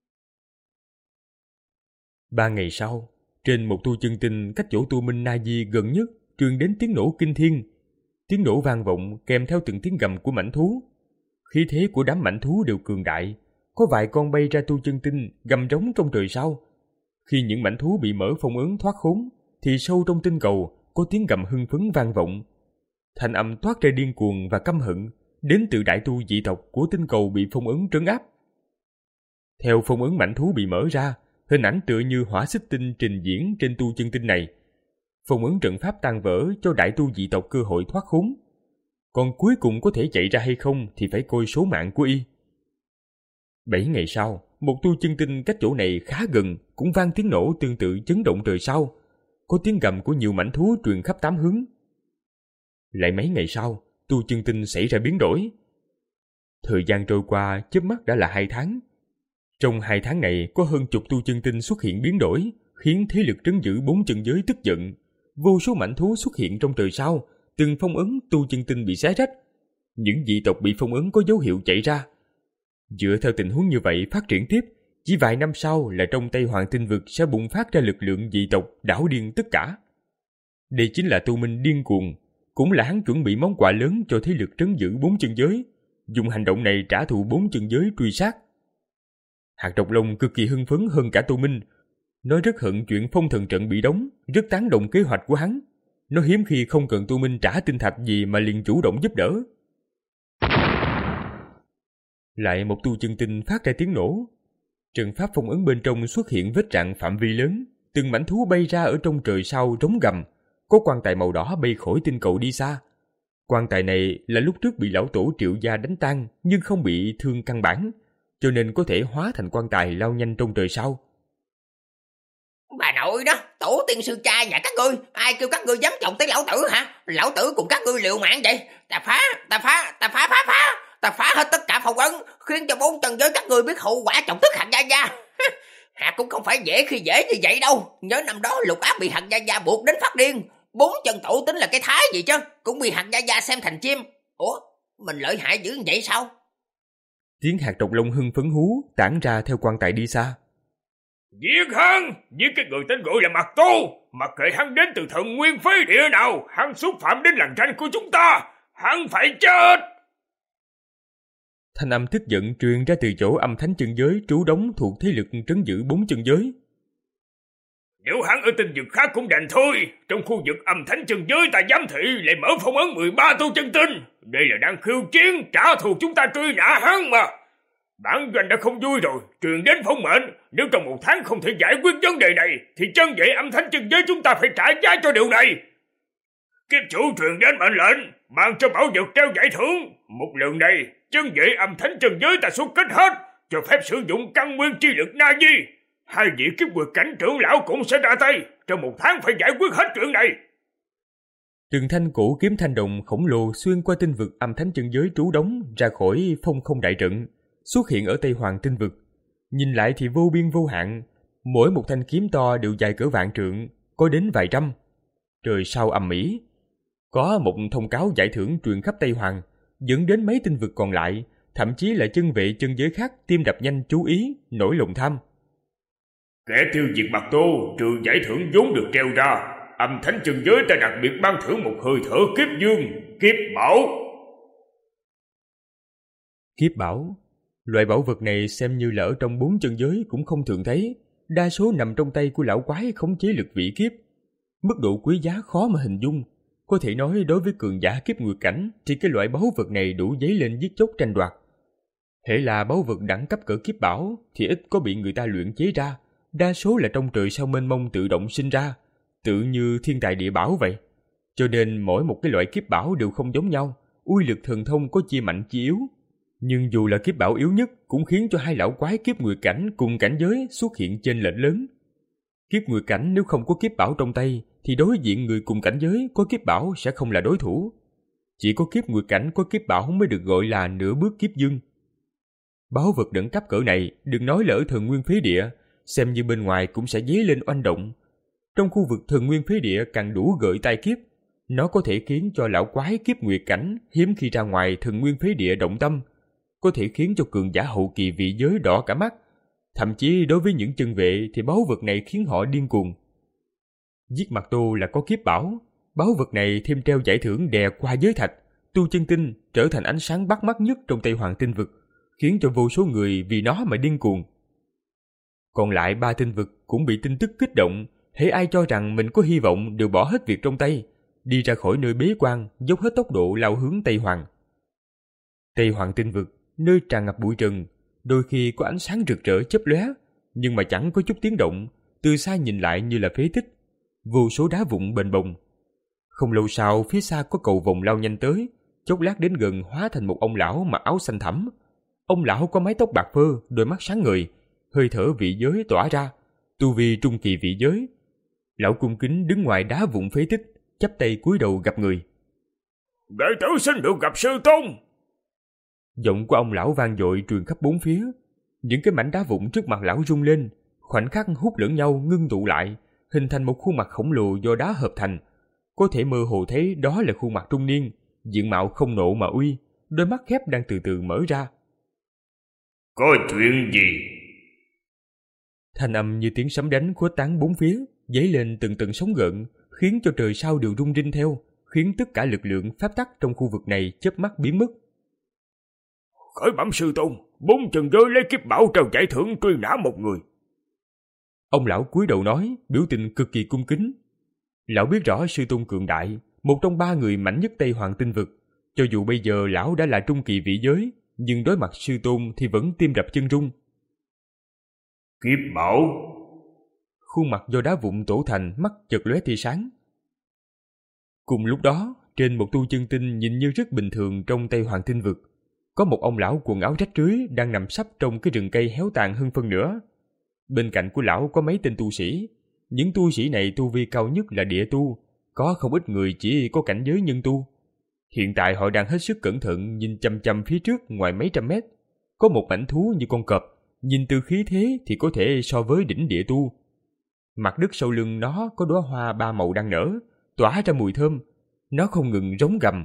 [SPEAKER 2] Ba ngày sau, trên một tu chân tinh cách chỗ Tô Minh Na Di gần nhất truyền đến tiếng nổ kinh thiên. Tiếng nổ vang vọng kèm theo từng tiếng gầm của mãnh thú. Khí thế của đám mãnh thú đều cường đại, có vài con bay ra tu chân tinh gầm rống trong trời sao. Khi những mãnh thú bị mở phong ấn thoát khốn, thì sâu trong tinh cầu có tiếng gầm hưng phấn vang vọng. Thanh âm toát ra điên cuồng và căm hận, đến từ đại tu dị tộc của tinh cầu bị phong ấn trấn áp. Theo phong ấn mãnh thú bị mở ra, hình ảnh tựa như hỏa xích tinh trình diễn trên tu chân tinh này. Phong ấn trận pháp tan vỡ cho đại tu dị tộc cơ hội thoát khốn. Còn cuối cùng có thể chạy ra hay không thì phải coi số mạng của y. Bảy ngày sau, một tu chân tinh cách chỗ này khá gần cũng vang tiếng nổ tương tự chấn động trời sao. Có tiếng gầm của nhiều mãnh thú truyền khắp tám hướng. Lại mấy ngày sau, tu chân tinh xảy ra biến đổi. Thời gian trôi qua chớp mắt đã là hai tháng. Trong hai tháng này có hơn chục tu chân tinh xuất hiện biến đổi, khiến thế lực trấn giữ bốn chân giới tức giận. Vô số mãnh thú xuất hiện trong trời sao, từng phong ấn tu chân tinh bị xé rách. Những dị tộc bị phong ấn có dấu hiệu chạy ra. Dựa theo tình huống như vậy phát triển tiếp, chỉ vài năm sau là trong Tây Hoàng Tinh Vực sẽ bùng phát ra lực lượng dị tộc đảo điên tất cả. Đây chính là Tô Minh điên cuồng, cũng là hắn chuẩn bị món quà lớn cho thế lực trấn giữ bốn chân giới, dùng hành động này trả thù bốn chân giới truy sát. Hạt Độc Long cực kỳ hưng phấn hơn cả Tô Minh, nó rất hận chuyện phong thần trận bị đóng, rất tán đồng kế hoạch của hắn. Nó hiếm khi không cần Tô Minh trả tinh thạch gì mà liền chủ động giúp đỡ. Lại một tu chân tinh phát ra tiếng nổ. Trận pháp phong ấn bên trong xuất hiện vết rạn phạm vi lớn, từng mảnh thú bay ra ở trong trời sao rống gầm. Có quan tài màu đỏ bay khỏi tinh cầu đi xa. Quan tài này là lúc trước bị lão tổ Triệu gia đánh tan nhưng không bị thương căn bản, cho nên có thể hóa thành quan tài lao nhanh trong trời sao.
[SPEAKER 4] Bà nội đó, tổ tiên sư cha nhà các ngươi, ai kêu các ngươi dám chồng tới lão tử hả? Lão tử cùng các ngươi liều mạng vậy. Ta phá, ta phá, ta phá phá phá, ta phá hết tất cả phong ấn, khiến cho bốn chân giới các ngươi biết hậu quả trọng tức Hằng Gia Gia. Hạt cũng không phải dễ khi dễ như vậy đâu. Nhớ năm đó Lục Áp bị Hằng Gia Gia buộc đến phát điên, bốn chân tổ tính là cái thái gì chứ, cũng bị Hằng Gia Gia xem thành chim. Ủa, Mình lợi hại dữ vậy sao?
[SPEAKER 2] Tiếng hạt độc long hưng phấn hú tản ra theo quan tài đi xa.
[SPEAKER 3] Giết hắn! Giết cái người tên gọi là Mạc Tô! Mặc kệ hắn đến từ thần nguyên phế địa nào, hắn xúc phạm đến làng tranh của chúng ta, hắn phải chết!
[SPEAKER 2] Thanh âm tức giận truyền ra từ chỗ âm thánh chân giới trú đóng thuộc thế lực trấn giữ bốn chân giới.
[SPEAKER 3] Nếu hắn ở tinh vực khác cũng đành thôi, trong khu vực âm thánh chân giới ta giám thị lại mở phong ấn mười ba tu chân tinh. Đây là đang khiêu chiến, trả thù chúng ta truy nã hắn mà. Bản doanh đã không vui rồi, truyền đến phong mệnh, nếu trong một tháng không thể giải quyết vấn đề này, thì chân vệ âm thánh chân giới chúng ta phải trả giá cho điều này. Kiếp chủ truyền đến mệnh lệnh, mang cho bảo vật treo giải thưởng. Một lần này, chân vệ âm thánh chân giới ta xuất kích hết, cho phép sử dụng căn nguyên chi lực Na Di. Hai vị kiếp nguyệt cảnh trưởng lão cũng sẽ ra tay, trong một tháng phải giải quyết hết chuyện này.
[SPEAKER 2] Từng thanh cổ kiếm thanh đồng khổng lồ xuyên qua tinh vực âm thánh chân giới trú đóng ra khỏi phong không đại trận, xuất hiện ở Tây Hoàng tinh vực. Nhìn lại thì vô biên vô hạn, mỗi một thanh kiếm to đều dài cỡ vạn trượng, có đến vài trăm. Trời sao ầm ĩ, có một thông cáo giải thưởng truyền khắp Tây Hoàng, dẫn đến mấy tinh vực còn lại, thậm chí là chân vệ chân giới khác tim đập nhanh chú ý, nổi lòng tham.
[SPEAKER 3] Kẻ tiêu diệt Mạc Tô trừ giải thưởng vốn được treo ra, âm thánh chân giới ta đặc biệt ban thưởng một hơi thở kiếp dương, kiếp bảo.
[SPEAKER 2] Kiếp bảo, loại bảo vật này xem như là ở trong bốn chân giới cũng không thường thấy, đa số nằm trong tay của lão quái khống chế lực vĩ kiếp. Mức độ quý giá khó mà hình dung, có thể nói đối với cường giả kiếp nguyệt cảnh thì cái loại báu vật này đủ dấy lên giết chóc tranh đoạt. Hễ là báu vật đẳng cấp cỡ kiếp bảo thì ít có bị người ta luyện chế ra, đa số là trong trời sao mênh mông tự động sinh ra, tự như thiên tài địa bảo vậy. Cho nên mỗi một cái loại kiếp bảo đều không giống nhau, uy lực thần thông có chia mạnh chia yếu. Nhưng dù là kiếp bảo yếu nhất cũng khiến cho hai lão quái kiếp nguyệt cảnh cùng cảnh giới xuất hiện chênh lệch lớn. Kiếp nguyệt cảnh nếu không có kiếp bảo trong tay thì đối diện người cùng cảnh giới có kiếp bảo sẽ không là đối thủ. Chỉ có kiếp nguyệt cảnh có kiếp bảo mới được gọi là nửa bước kiếp dương. Báu vật đẳng cấp cỡ này đừng nói là ở thần nguyên phế địa, xem như bên ngoài cũng sẽ dấy lên oanh động. Trong khu vực thần nguyên phế địa càng đủ gợi tai kiếp, nó có thể khiến cho lão quái kiếp nguyệt cảnh hiếm khi ra ngoài thần nguyên phế địa động tâm, có thể khiến cho cường giả hậu kỳ vị giới đỏ cả mắt. Thậm chí đối với những chân vệ thì báu vật này khiến họ điên cuồng. Giết Mạc Tô là có kiếp bảo, báu vật này thêm treo giải thưởng đè qua giới thạch, tu chân tinh trở thành ánh sáng bắt mắt nhất trong Tây Hoàng tinh vực, khiến cho vô số người vì nó mà điên cuồng. Còn lại ba tinh vực cũng bị tin tức kích động, hễ ai cho rằng mình có hy vọng đều bỏ hết việc trong tay, đi ra khỏi nơi bế quan, dốc hết tốc độ lao hướng Tây Hoàng. Tây Hoàng tinh vực, nơi tràn ngập bụi trần, đôi khi có ánh sáng rực rỡ chớp lóe, nhưng mà chẳng có chút tiếng động, từ xa nhìn lại như là phế tích, vô số đá vụn bềnh bồng. Không lâu sau, phía xa có cầu vồng lao nhanh tới, chốc lát đến gần hóa thành một ông lão mặc áo xanh thẳm. Ông lão có mái tóc bạc phơ, đôi mắt sáng ngời, hơi thở vị giới tỏa ra, tu vi trung kỳ vị giới. Lão cung kính đứng ngoài đá vụn phế tích, chắp tay cúi đầu gặp người.
[SPEAKER 3] Đệ tử xin được gặp sư tôn.
[SPEAKER 2] Giọng của ông lão vang dội truyền khắp bốn phía. Những cái mảnh đá vụn trước mặt lão rung lên, khoảnh khắc hút lẫn nhau ngưng tụ lại, hình thành một khuôn mặt khổng lồ do đá hợp thành. Có thể mơ hồ thấy đó là khuôn mặt trung niên, diện mạo không nộ mà uy, đôi mắt khép đang từ từ mở ra.
[SPEAKER 3] Có chuyện gì?
[SPEAKER 2] Thanh âm như tiếng sấm đánh khuếch tán bốn phía, dấy lên từng từng sóng gợn, khiến cho trời sao đều rung rinh theo, khiến tất cả lực lượng pháp tắc trong khu vực này chớp mắt biến mất.
[SPEAKER 3] Khởi bẩm sư tôn, bốn chân giới lấy kiếp bảo trao giải thưởng truy nã một người.
[SPEAKER 2] Ông lão cúi đầu nói, biểu tình cực kỳ cung kính. Lão biết rõ sư tôn cường đại, một trong ba người mạnh nhất Tây Hoàng tinh vực. Cho dù bây giờ lão đã là trung kỳ vị giới, nhưng đối mặt sư tôn thì vẫn tim đập chân rung.
[SPEAKER 3] Kiếp bảo.
[SPEAKER 2] Khuôn mặt do đá vụn tổ thành, mắt chợt lóe tia sáng. Cùng lúc đó, trên một tu chân tinh nhìn như rất bình thường trong Tây Hoàng tinh vực, có một ông lão quần áo rách rưới đang nằm sấp trong cái rừng cây héo tàn hơn phân nửa. Bên cạnh của lão có mấy tên tu sĩ. Những tu sĩ này tu vi cao nhất là địa tu, có không ít người chỉ có cảnh giới nhân tu. Hiện tại họ đang hết sức cẩn thận nhìn chăm chăm phía trước ngoài mấy trăm mét. Có một mảnh thú như con cọp, nhìn từ khí thế thì có thể so với đỉnh địa tu. Mặt đất sau lưng nó có đóa hoa ba màu đang nở, tỏa ra mùi thơm. Nó không ngừng rống gầm,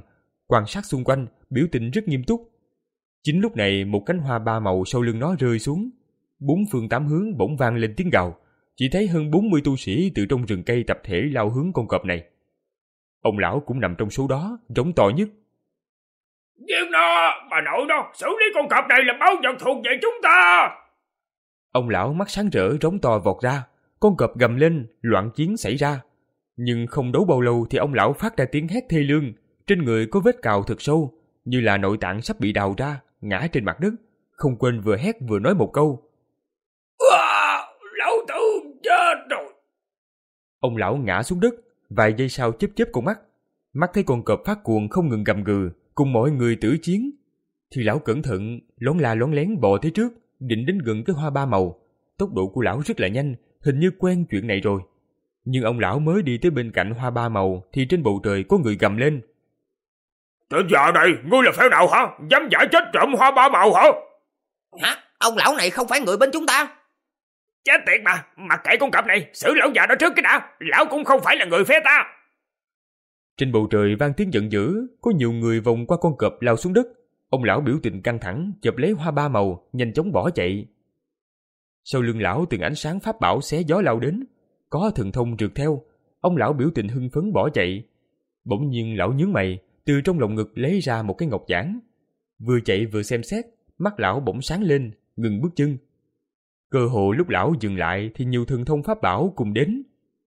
[SPEAKER 2] quan sát xung quanh, biểu tình rất nghiêm túc. Chính lúc này một cánh hoa ba màu sau lưng nó rơi xuống. Bốn phương tám hướng bỗng vang lên tiếng gào. Chỉ thấy hơn bốn mươi tu sĩ từ trong rừng cây tập thể lao hướng con cọp này. Ông lão cũng nằm trong số đó, rống to nhất.
[SPEAKER 3] Giết nó, bà nội nó, xử lý con cọp này là báo vật thuộc về chúng ta.
[SPEAKER 2] Ông lão mắt sáng rỡ rống to vọt ra. Con cọp gầm lên, loạn chiến xảy ra. Nhưng không đấu bao lâu thì ông lão phát ra tiếng hét thê lương. Trên người có vết cào thật sâu, như là nội tạng sắp bị đào ra, ngã trên mặt đất. Không quên vừa hét vừa nói một câu.
[SPEAKER 3] À, lão tử chết rồi.
[SPEAKER 2] Ông lão ngã xuống đất, vài giây sau chớp chớp con mắt. Mắt thấy con cọp phát cuồng không ngừng gầm gừ, cùng mọi người tử chiến. Thì lão cẩn thận, lón la lón lén bò tới trước, định đến gần cái hoa ba màu. Tốc độ của lão rất là nhanh, hình như quen chuyện này rồi. Nhưng ông lão mới đi tới bên cạnh hoa ba màu thì trên bầu trời có người gầm lên.
[SPEAKER 3] Tên già này, ngươi là phèo nào hả? Dám giả chết trộm hoa ba màu hả?
[SPEAKER 4] Hả? Ông lão này không phải người bên chúng ta?
[SPEAKER 3] Chết tiệt mà, mặc kệ con cọp này, xử lão già đó trước cái đã. Lão cũng không phải là người phe ta.
[SPEAKER 2] Trên bầu trời vang tiếng giận dữ, có nhiều người vòng qua con cọp lao xuống đất. Ông lão biểu tình căng thẳng, chộp lấy hoa ba màu, nhanh chóng bỏ chạy. Sau lưng lão từng ánh sáng pháp bảo xé gió lao đến, có thần thông rượt theo. Ông lão biểu tình hưng phấn bỏ chạy. Bỗng nhiên lão nhướng mày, từ trong lồng ngực lấy ra một cái ngọc giản. Vừa chạy vừa xem xét, mắt lão bỗng sáng lên, ngừng bước chân. Cơ hồ lúc lão dừng lại thì nhiều thần thông pháp bảo cùng đến.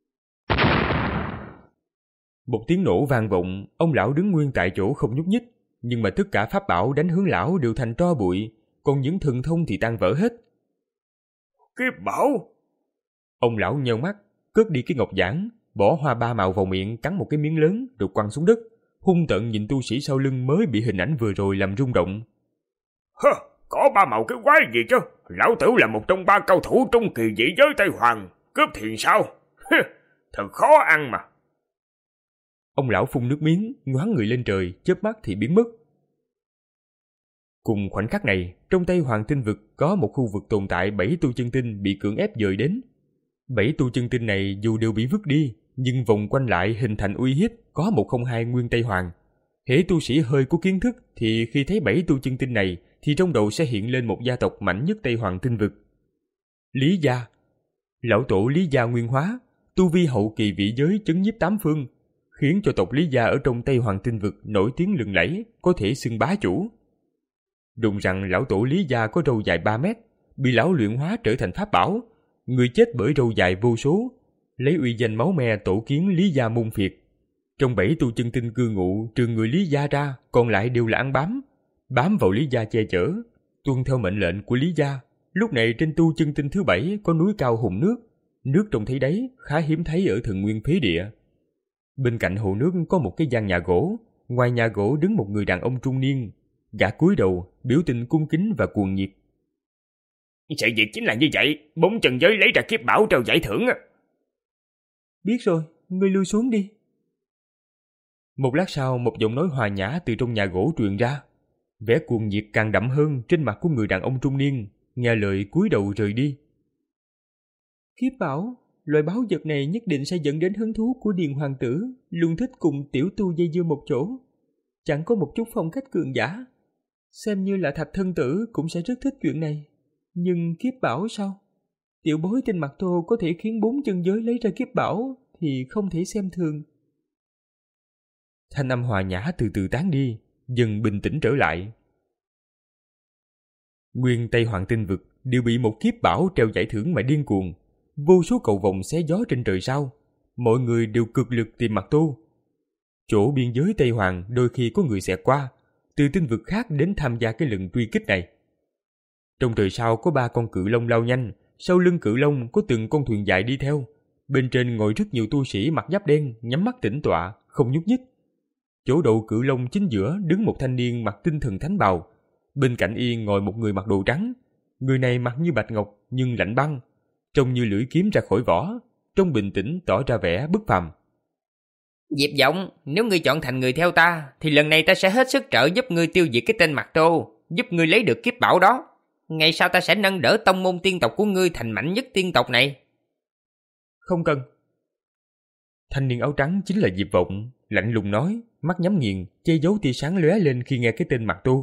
[SPEAKER 2] Một tiếng nổ vang vọng, ông lão đứng nguyên tại chỗ không nhúc nhích, nhưng mà tất cả pháp bảo đánh hướng lão đều thành tro bụi, còn những thần thông thì tan vỡ hết.
[SPEAKER 3] Kiếp bảo!
[SPEAKER 2] Ông lão nheo mắt, cất đi cái ngọc giản, bỏ hoa ba màu vào miệng, cắn một cái miếng lớn rồi quăng xuống đất, hung tợn nhìn tu sĩ sau lưng mới bị hình ảnh vừa rồi làm rung động.
[SPEAKER 3] Hơ, có ba màu cái quái gì chứ? Lão tử là một trong ba cao thủ trung kỳ dị giới Tây Hoàng, cướp thiền sao? Thật khó ăn mà.
[SPEAKER 2] Ông lão phun nước miếng, nhoáng người lên trời, chớp mắt thì biến mất. Cùng khoảnh khắc này, trong Tây Hoàng tinh vực có một khu vực tồn tại bảy tu chân tinh bị cưỡng ép dời đến. Bảy tu chân tinh này dù đều bị vứt đi, nhưng vòng quanh lại hình thành uy hiếp có một không hai nguyên Tây Hoàng. Hễ tu sĩ hơi có kiến thức thì khi thấy bảy tu chân tinh này thì trong đầu sẽ hiện lên một gia tộc mạnh nhất Tây Hoàng tinh vực. Lý gia. Lão tổ Lý gia nguyên hóa, tu vi hậu kỳ vị giới chấn nhiếp tám phương, khiến cho tộc Lý gia ở trong Tây Hoàng tinh vực nổi tiếng lừng lẫy, có thể xưng bá chủ. Đồn rằng lão tổ Lý gia có râu dài ba mét, bị lão luyện hóa trở thành pháp bảo, người chết bởi râu dài vô số, lấy uy danh máu me tổ kiến Lý gia môn phiệt. Trong bảy tu chân tinh cư ngụ, trừ người Lý gia ra, còn lại đều là ăn bám, bám vào Lý gia che chở, tuân theo mệnh lệnh của Lý gia. Lúc này trên tu chân tinh thứ bảy có núi cao hùng nước, nước trông thấy đấy khá hiếm thấy ở Thần Nguyên phế địa. Bên cạnh hồ nước có một cái gian nhà gỗ, ngoài nhà gỗ đứng một người đàn ông trung niên, gã cúi đầu, biểu tình cung kính và cuồng nhiệt.
[SPEAKER 3] Sự việc chính là như vậy, bốn chân giới lấy ra kiếp bảo treo giải thưởng.
[SPEAKER 2] Biết rồi, ngươi lui xuống đi. Một lát sau, một giọng nói hòa nhã từ trong nhà gỗ truyền ra. Vẻ cuồng nhiệt càng đậm hơn trên mặt của người đàn ông trung niên, nghe lời cúi đầu rời đi. Kiếp bảo, loại báu vật này nhất định sẽ dẫn đến hứng thú của Điền hoàng tử, luôn thích cùng tiểu tu dây dưa một chỗ. Chẳng có một chút phong cách cường giả. Xem như là Thạch thân tử cũng sẽ rất thích chuyện này. Nhưng kiếp bảo sao? Tiểu bối trên mặt Tô có thể khiến bốn chân giới lấy ra kiếp bảo thì không thể xem thường. Thanh âm hòa nhã từ từ tán đi, dần bình tĩnh trở lại. Nguyên Tây Hoàng tinh vực đều bị một kiếp bảo treo giải thưởng mà điên cuồng. Vô số cầu vồng xé gió trên trời sao. Mọi người đều cực lực tìm mặt Tô. Chỗ biên giới Tây Hoàng đôi khi có người xẹt qua, từ tinh vực khác đến tham gia cái lần truy kích này. Trong trời sao có ba con cự long lao nhanh, sau lưng cự long có từng con thuyền dài đi theo. Bên trên ngồi rất nhiều tu sĩ mặc giáp đen, nhắm mắt tĩnh tọa, không nhúc nhích. Chỗ đầu cự long chính giữa đứng một thanh niên mặc tinh thần thánh bào. Bên cạnh y ngồi một người mặc đồ trắng. Người này mặc như bạch ngọc nhưng lạnh băng, trông như lưỡi kiếm ra khỏi vỏ, trông bình tĩnh tỏ ra vẻ bất phàm.
[SPEAKER 4] Diệp Vọng, nếu ngươi chọn thành người theo ta, thì lần này ta sẽ hết sức trợ giúp ngươi tiêu diệt cái tên Mạc Tô, giúp ngươi lấy được kiếp bảo đó. Ngày sau ta sẽ nâng đỡ tông môn tiên tộc của ngươi thành mạnh nhất tiên tộc này.
[SPEAKER 2] Không cần. Thanh niên áo trắng chính là Diệp Vọng, lạnh lùng nói, mắt nhắm nghiền, che giấu tia sáng lóe lên khi nghe cái tên Mặc Tô.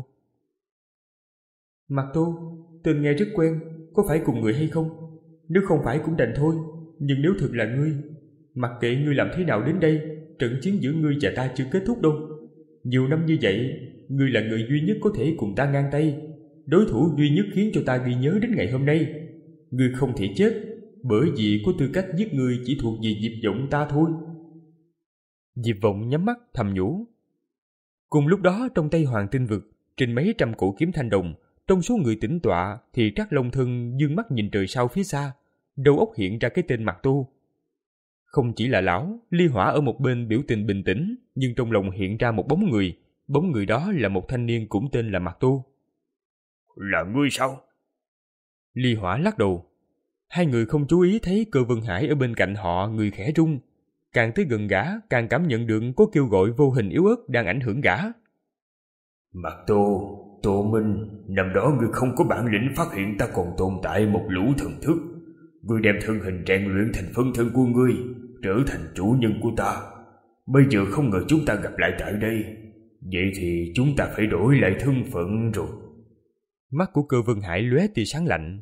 [SPEAKER 2] Mặc Tô, tên nghe rất quen, có phải cùng người hay không? Nếu không phải cũng đành thôi, nhưng nếu thực là ngươi, mặc kệ ngươi làm thế nào đến đây, trận chiến giữa ngươi và ta chưa kết thúc đâu. Nhiều năm như vậy, ngươi là người duy nhất có thể cùng ta ngang tay, đối thủ duy nhất khiến cho ta ghi nhớ đến ngày hôm nay. Ngươi không thể chết, bởi vì có tư cách giết ngươi chỉ thuộc về Diệp Vọng ta thôi. Diệp Vọng nhắm mắt thầm nhủ. Cùng lúc đó, trong tay Hoàng Tinh Vực, trên mấy trăm cổ kiếm thanh đồng, trong số người tĩnh tọa thì Trác Long Thân dương mắt nhìn trời sao phía xa, đầu óc hiện ra cái tên Mặc Tô. Không chỉ là lão, Ly Hỏa ở một bên biểu tình bình tĩnh, nhưng trong lòng hiện ra một bóng người, bóng người đó là một thanh niên cũng tên là Mặc Tô.
[SPEAKER 3] Là ngươi sao?
[SPEAKER 2] Ly Hỏa lắc đầu. Hai người không chú ý thấy Cơ Vân Hải ở bên cạnh họ người khẽ rung, càng tới gần gã càng cảm nhận được có kêu gọi vô hình yếu ớt đang ảnh hưởng gã.
[SPEAKER 3] Mặc Tô, Tô Minh, năm đó ngươi không có bản lĩnh phát hiện ta còn tồn tại một lũ thần thức. Ngươi đem thân hình rèn luyện thành phân thân của ngươi, trở thành chủ nhân của ta. Bây giờ không ngờ chúng ta gặp lại tại đây. Vậy thì chúng ta phải đổi lại thân phận rồi.
[SPEAKER 2] Mắt của Cơ Vân Hải lóe tia sáng lạnh.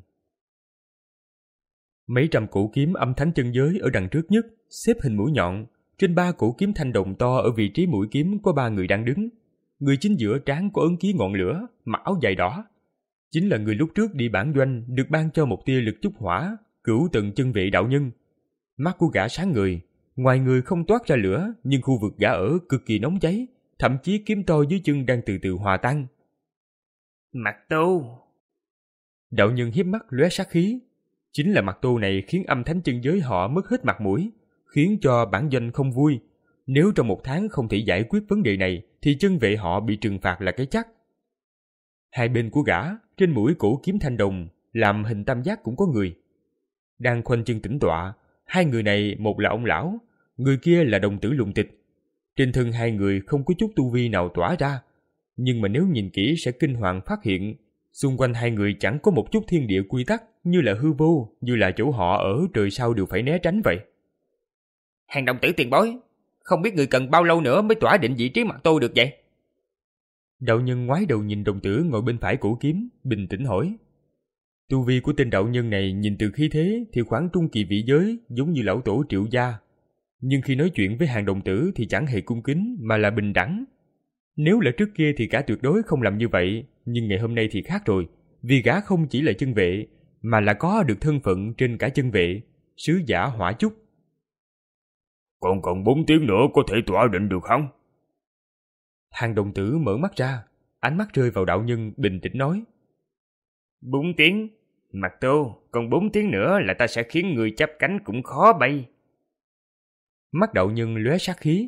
[SPEAKER 2] Mấy trăm cổ kiếm âm thánh chân giới ở đằng trước nhất, xếp hình mũi nhọn. Trên ba cổ kiếm thanh đồng to ở vị trí mũi kiếm có ba người đang đứng. Người chính giữa trán có ấn ký ngọn lửa, mặc áo dài đỏ. Chính là người lúc trước đi bản doanh được ban cho một tia lực chúc hỏa, Cửu Tầng Chân Vệ đạo nhân. Mắt của gã sáng người, ngoài người không toát ra lửa, nhưng khu vực gã ở cực kỳ nóng cháy, thậm chí kiếm to dưới chân đang từ từ hòa tan.
[SPEAKER 1] Mặc Tô.
[SPEAKER 2] Đạo nhân hiếp mắt lóe sát khí. Chính là Mặc Tô này khiến âm thánh chân giới họ mất hết mặt mũi, khiến cho bản doanh không vui. Nếu trong một tháng không thể giải quyết vấn đề này, thì chân vệ họ bị trừng phạt là cái chắc. Hai bên của gã, trên mũi cổ kiếm thanh đồng, làm hình tam giác cũng có người. Đang khoanh chân tĩnh tọa, hai người này một là ông lão, người kia là đồng tử Lùng Tịch. Trên thân hai người không có chút tu vi nào tỏa ra, nhưng mà nếu nhìn kỹ sẽ kinh hoàng phát hiện, xung quanh hai người chẳng có một chút thiên địa quy tắc, như là hư vô, như là chỗ họ ở trời sao đều phải né tránh vậy.
[SPEAKER 4] Hàng đồng tử tiền bối, không biết người cần bao lâu nữa mới tỏa định vị trí Mặc Tô được vậy?
[SPEAKER 2] Đạo nhân ngoái đầu nhìn đồng tử ngồi bên phải cổ kiếm, bình tĩnh hỏi. Tu vi của tên đạo nhân này nhìn từ khí thế thì khoảng trung kỳ vị giới, giống như lão tổ Triệu gia. Nhưng khi nói chuyện với Hàng đồng tử thì chẳng hề cung kính mà là bình đẳng. Nếu là trước kia thì gã tuyệt đối không làm như vậy, nhưng ngày hôm nay thì khác rồi, vì gã không chỉ là chân vệ, mà là có được thân phận trên cả chân vệ, sứ giả Hỏa Chúc.
[SPEAKER 3] Còn còn bốn tiếng nữa có thể tỏa định được không?
[SPEAKER 2] Hàng đồng tử mở mắt ra, ánh mắt rơi vào đạo nhân bình tĩnh nói.
[SPEAKER 1] Bốn tiếng? Mặc Tô, còn bốn tiếng nữa là ta sẽ khiến người chắp cánh cũng khó bay.
[SPEAKER 2] Mắt đạo nhân lóe sát khí.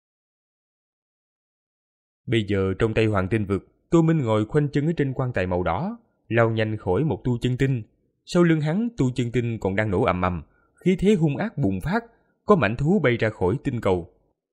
[SPEAKER 2] Bây giờ trong tay Hoàng Tinh Vực, Tô Minh ngồi khoanh chân ở trên quan tài màu đỏ, lao nhanh khỏi một tu chân tinh. Sau lưng hắn, tu chân tinh còn đang nổ ầm ầm, khí thế hung ác bùng phát, có mãnh thú bay ra khỏi tinh cầu.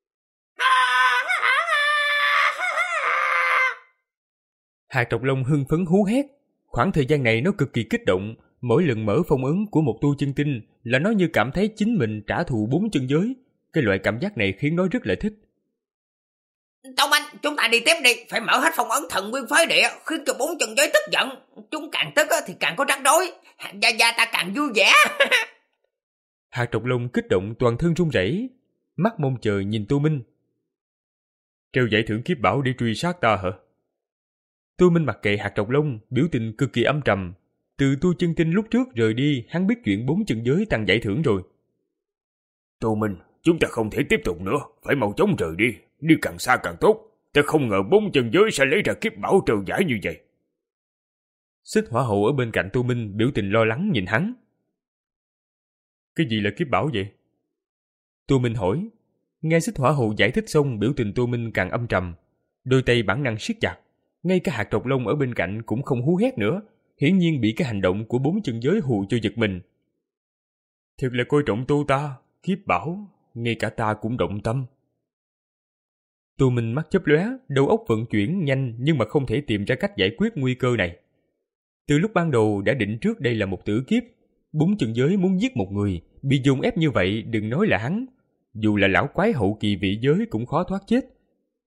[SPEAKER 2] Hạc Trọc Long hưng phấn hú hét. Khoảng thời gian này nó cực kỳ kích động, mỗi lần mở phong ấn của một tu chân tinh là nó như cảm thấy chính mình trả thù bốn chân giới. Cái loại cảm giác này khiến nó rất là thích.
[SPEAKER 4] Tông anh, chúng ta đi tiếp đi, phải mở hết phong ấn thần nguyên phái địa, khiến cho bốn chân giới tức giận. Chúng càng tức thì càng có rắc rối, gia gia ta càng vui vẻ.
[SPEAKER 2] Hạc Trọc Long kích động toàn thân run rẩy, mắt mong chờ nhìn Tô Minh. Treo giải thưởng kiếp bảo để truy sát ta hả? Tô Minh mặc kệ Hạc Trọc Long, biểu tình cực kỳ âm trầm. Từ tu chân tinh lúc trước rời đi, hắn biết chuyện bốn chân giới tăng giải thưởng rồi.
[SPEAKER 3] Tô Minh, chúng ta không thể tiếp tục nữa, phải mau chóng rời đi, đi càng xa càng tốt. Ta không ngờ bốn chân giới sẽ lấy ra kiếp bảo treo giải như vậy.
[SPEAKER 2] Xích Hỏa Hậu ở bên cạnh Tô Minh biểu tình lo lắng nhìn hắn. Cái gì là kiếp bảo vậy? Tô Minh hỏi. Nghe Xích Hỏa Hậu giải thích xong, biểu tình Tô Minh càng âm trầm, đôi tay bản năng siết chặt. Ngay cả Hạc Trọc Long ở bên cạnh cũng không hú hét nữa, hiển nhiên bị cái hành động của bốn chân giới hù cho giật mình. Thật là coi trọng Tô ta, kiếp bảo, ngay cả ta cũng động tâm. Tô Minh mắt chớp lóe, đầu óc vận chuyển nhanh nhưng mà không thể tìm ra cách giải quyết nguy cơ này. Từ lúc ban đầu đã định trước đây là một tử kiếp, bốn chân giới muốn giết một người, bị dồn ép như vậy đừng nói là hắn, dù là lão quái hậu kỳ vị giới cũng khó thoát chết.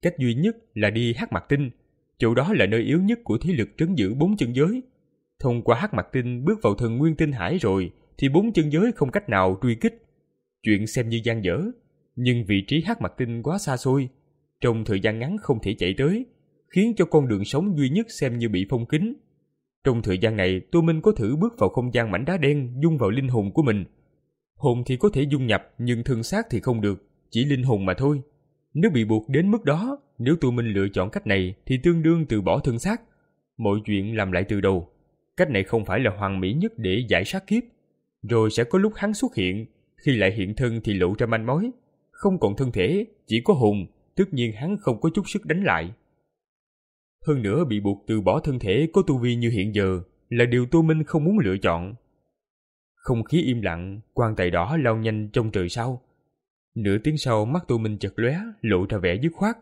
[SPEAKER 2] Cách duy nhất là đi Hắc Mặc Tinh, chỗ đó là nơi yếu nhất của thế lực trấn giữ bốn chân giới. Thông qua Hắc Mặc Tinh bước vào Thần Nguyên Tinh Hải rồi thì bốn chân giới không cách nào truy kích. Chuyện xem như dang dở, nhưng vị trí Hắc Mặc Tinh quá xa xôi, trong thời gian ngắn không thể chạy tới, khiến cho con đường sống duy nhất xem như bị phong kín. Trong thời gian này, Tô Minh có thử bước vào không gian mảnh đá đen dung vào linh hồn của mình. Hồn thì có thể dung nhập, nhưng thân xác thì không được, chỉ linh hồn mà thôi. Nếu bị buộc đến mức đó, nếu Tô Minh lựa chọn cách này thì tương đương từ bỏ thân xác, mọi chuyện làm lại từ đầu. Cách này không phải là hoàn mỹ nhất để giải sát kiếp. Rồi sẽ có lúc hắn xuất hiện, khi lại hiện thân thì lộ ra manh mối. Không còn thân thể, chỉ có hồn, tất nhiên hắn không có chút sức đánh lại. Hơn nữa bị buộc từ bỏ thân thể có tu vi như hiện giờ là điều Tô Minh không muốn lựa chọn. Không khí im lặng, quan tài đỏ lao nhanh trong trời sao. Nửa tiếng sau mắt Tô Minh chật lóe, lộ ra vẻ dứt khoát.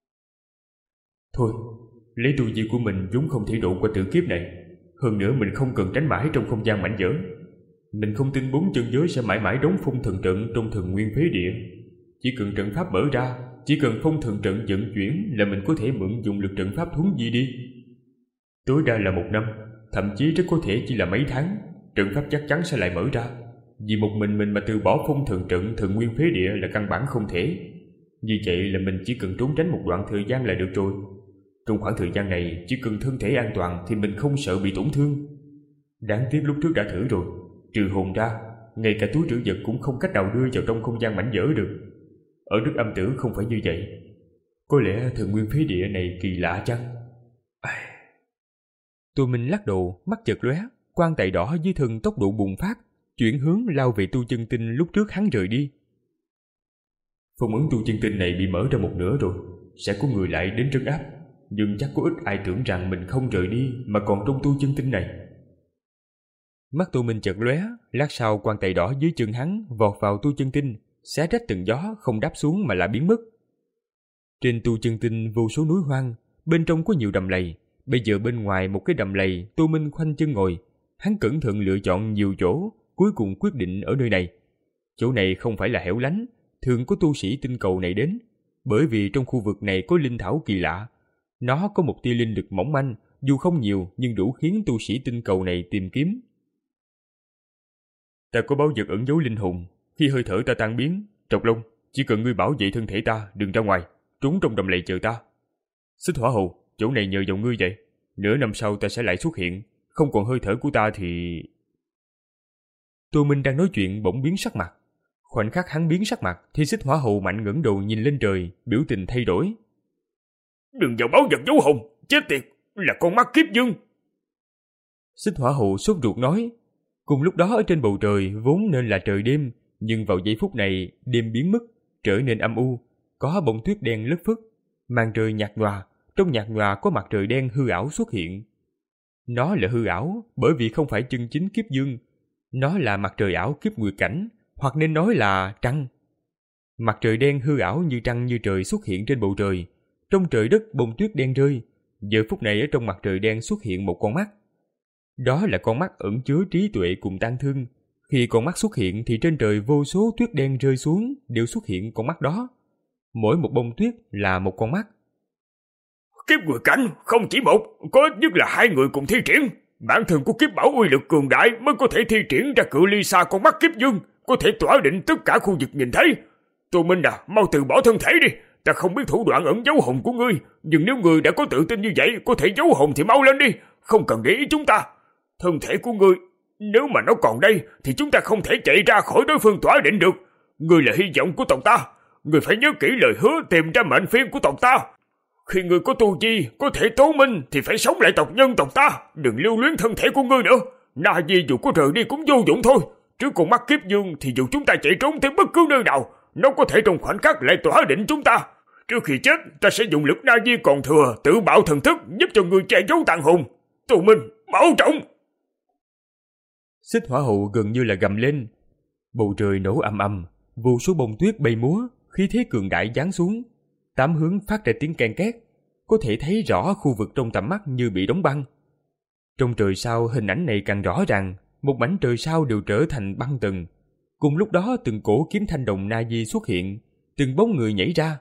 [SPEAKER 2] Thôi, lấy tu vi của mình vốn không thể độ qua tử kiếp này. Hơn nữa mình không cần tránh mãi trong không gian mảnh vỡ. Mình không tin bốn chân giới sẽ mãi mãi đóng phong thần trận trong Thần Nguyên Phế Địa. Chỉ cần trận pháp mở ra, chỉ cần phong thần trận vận chuyển là mình có thể mượn dùng lực trận pháp thuấn di đi. Tối đa là một năm, thậm chí rất có thể chỉ là mấy tháng, trận pháp chắc chắn sẽ lại mở ra. Vì một mình mình mà từ bỏ phong thần trận Thần Nguyên Phế Địa là căn bản không thể. Như vậy là mình chỉ cần trốn tránh một đoạn thời gian là được rồi. Trong khoảng thời gian này, chỉ cần thân thể an toàn thì mình không sợ bị tổn thương. Đáng tiếc lúc trước đã thử rồi, trừ hồn ra, ngay cả túi trữ vật cũng không cách nào đưa vào trong không gian mảnh vỡ được. Ở nước âm tử không phải như vậy. Có lẽ Thần Nguyên Phế Địa này kỳ lạ chăng? À... Tô Minh lắc đầu, mắt chợt lóe, quan tài đỏ dưới thân tốc độ bùng phát, chuyển hướng lao về tu chân tinh lúc trước hắn rời đi. Phong ấn tu chân tinh này bị mở ra một nửa rồi, sẽ có người lại đến trấn áp, nhưng chắc có ít ai tưởng rằng mình không rời đi mà còn trong tu chân tinh này. Mắt Tô Minh chợt lóe, lát sau quan tài đỏ dưới chân hắn vọt vào tu chân tinh, xé rách từng gió, không đáp xuống mà là biến mất. Trên tu chân tinh vô số núi hoang, bên trong có nhiều đầm lầy. Bây giờ bên ngoài một cái đầm lầy, Tô Minh khoanh chân ngồi. Hắn cẩn thận lựa chọn nhiều chỗ, cuối cùng quyết định ở nơi này. Chỗ này không phải là hẻo lánh, thường có tu sĩ tinh cầu này đến, bởi vì trong khu vực này có linh thảo kỳ lạ. Nó có một tia linh lực mỏng manh, dù không nhiều nhưng đủ khiến tu sĩ tinh cầu này tìm kiếm. Ta có báu vật ẩn giấu linh hồn. Khi hơi thở ta tan biến, Trọc Long, chỉ cần ngươi bảo vệ thân thể ta, đừng ra ngoài, trốn trong đầm lầy chờ ta. Xích Hỏa Hồ, chỗ này nhờ vào ngươi vậy. Nửa năm sau ta sẽ lại xuất hiện, không còn hơi thở của ta thì... Tô Minh đang nói chuyện bỗng biến sắc mặt. Khoảnh khắc hắn biến sắc mặt thì Xích Hỏa Hồ mạnh ngẩng đầu nhìn lên trời, biểu tình thay đổi.
[SPEAKER 3] Đừng vào báu vật giấu hồn, chết tiệt, là con mắt kiếp dương.
[SPEAKER 2] Xích Hỏa Hồ sốt ruột nói. Cùng lúc đó ở trên bầu trời vốn nên là trời đêm, nhưng vào giây phút này đêm biến mất, trở nên âm u, có bông tuyết đen lất phất, màn trời nhạt nhòa, trong nhạt nhòa có mặt trời đen hư ảo xuất hiện. Nó là hư ảo bởi vì không phải chân chính kiếp dương, nó là mặt trời ảo kiếp nguyệt cảnh, hoặc nên nói là trăng. Mặt trời đen hư ảo như trăng như trời xuất hiện trên bầu trời, trong trời đất bông tuyết đen rơi. Giờ phút này ở trong mặt trời đen xuất hiện một con mắt. Đó là con mắt ẩn chứa trí tuệ cùng tang thương. Khi con mắt xuất hiện thì trên trời vô số tuyết đen rơi xuống đều xuất hiện con mắt đó. Mỗi một bông tuyết là một con mắt.
[SPEAKER 3] Kiếp nguyệt cảnh không chỉ một, có ít nhất là hai người cùng thi triển. Bản thân của kiếp bảo uy lực cường đại mới có thể thi triển ra cự ly xa con mắt kiếp dương, có thể tỏa định tất cả khu vực nhìn thấy. Tô Minh à, mau từ bỏ thân thể đi. Ta không biết thủ đoạn ẩn giấu hồn của ngươi, nhưng nếu ngươi đã có tự tin như vậy, có thể giấu hồn thì mau lên đi, không cần để ý chúng ta. Thân thể của ngươi, nếu mà nó còn đây thì chúng ta không thể chạy ra khỏi đối phương tỏa định được. Ngươi là hy vọng của tộc ta, ngươi phải nhớ kỹ lời hứa tìm ra mệnh phiên của tộc ta. Khi ngươi có tu vi, có thể tố minh thì phải sống lại tộc nhân tộc ta, đừng lưu luyến thân thể của ngươi nữa. Na Di dù có rời đi cũng vô dụng thôi. Trước con mắt kiếp dương thì dù chúng ta chạy trốn tới bất cứ nơi nào, nó có thể trong khoảnh khắc lại tỏa định chúng ta. Trước khi chết, ta sẽ dùng lực Na Di còn thừa tự bạo thần thức giúp cho ngươi che giấu tàn hồn. Tô Minh, bảo trọng.
[SPEAKER 2] Xích Hỏa Hồ gần như là gầm lên. Bầu trời nổ ầm ầm, vô số bông tuyết bay múa, khí thế cường đại giáng xuống. Tám hướng phát ra tiếng ken két, có thể thấy rõ khu vực trong tầm mắt như bị đóng băng. Trong trời sao hình ảnh này càng rõ ràng, một mảnh trời sao đều trở thành băng tầng. Cùng lúc đó từng cổ kiếm thanh đồng Na Di xuất hiện, từng bóng người nhảy ra.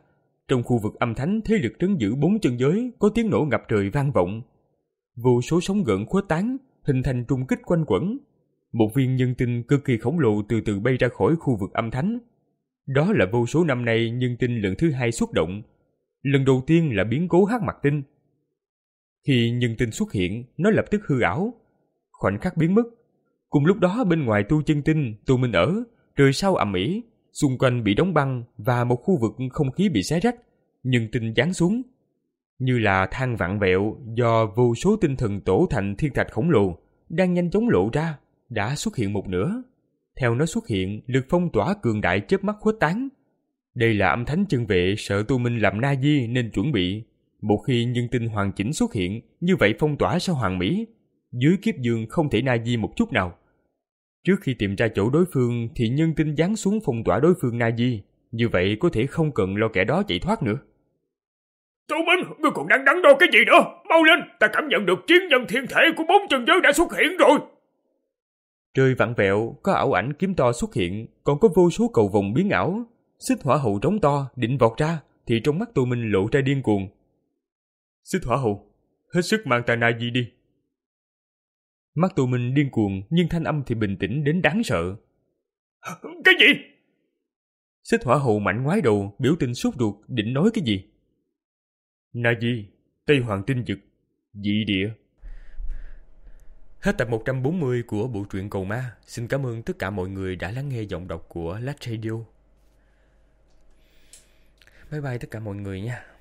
[SPEAKER 2] Trong khu vực âm thánh thế lực trấn giữ bốn chân giới có tiếng nổ ngập trời vang vọng. Vô số sóng gợn khuếch tán, hình thành trung kích quanh quẩn. Một viên nhân tinh cực kỳ khổng lồ từ từ bay ra khỏi khu vực âm thánh. Đó là vô số năm nay nhân tinh lần thứ hai xuất động. Lần đầu tiên là biến cố hắc mặt tinh. Khi nhân tinh xuất hiện, nó lập tức hư ảo, khoảnh khắc biến mất. Cùng lúc đó bên ngoài tu chân tinh, Tô Minh ở, trời sao ầm ĩ, xung quanh bị đóng băng và một khu vực không khí bị xé rách, nhân tinh giáng xuống. Như là than vặn vẹo do vô số tinh thần tổ thành thiên thạch khổng lồ đang nhanh chóng lộ ra, đã xuất hiện một nửa. Theo nó xuất hiện, lực phong tỏa cường đại chớp mắt khuếch tán. Đây là âm thánh chân vệ sợ Tô Minh làm na di nên chuẩn bị. Một khi nhân tinh hoàn chỉnh xuất hiện, như vậy phong tỏa sẽ hoàn mỹ. Dưới kiếp dương không thể na di một chút nào. Trước khi tìm ra chỗ đối phương thì nhân tinh giáng xuống phong tỏa đối phương na di. Như vậy có thể không cần lo kẻ đó chạy thoát nữa.
[SPEAKER 3] Tô Minh, ngươi còn đang đắn đo cái gì nữa? Mau lên, ta cảm nhận được chiến nhân thiên thể của bốn chân giới đã xuất hiện rồi.
[SPEAKER 2] Trời vặn vẹo, có ảo ảnh kiếm to xuất hiện, còn có vô số cầu vồng biến ảo. Xích hỏa hầu trống to định vọt ra thì trong mắt Tô Minh lộ ra điên cuồng. Xích hỏa hầu, hết sức mang ta na di đi. Mắt Tô Minh điên cuồng nhưng thanh âm thì bình tĩnh đến đáng sợ.
[SPEAKER 3] Cái gì?
[SPEAKER 2] Xích hỏa hầu mạnh ngoái đầu, biểu tình sốt ruột định nói cái gì. Na di, Tây Hoàng tinh dực, dị địa. Hết tập một trăm bốn mươi của bộ truyện Cầu Ma. Xin cảm ơn tất cả mọi người đã lắng nghe giọng đọc của Lát Radio. Bye bye tất cả mọi người nha.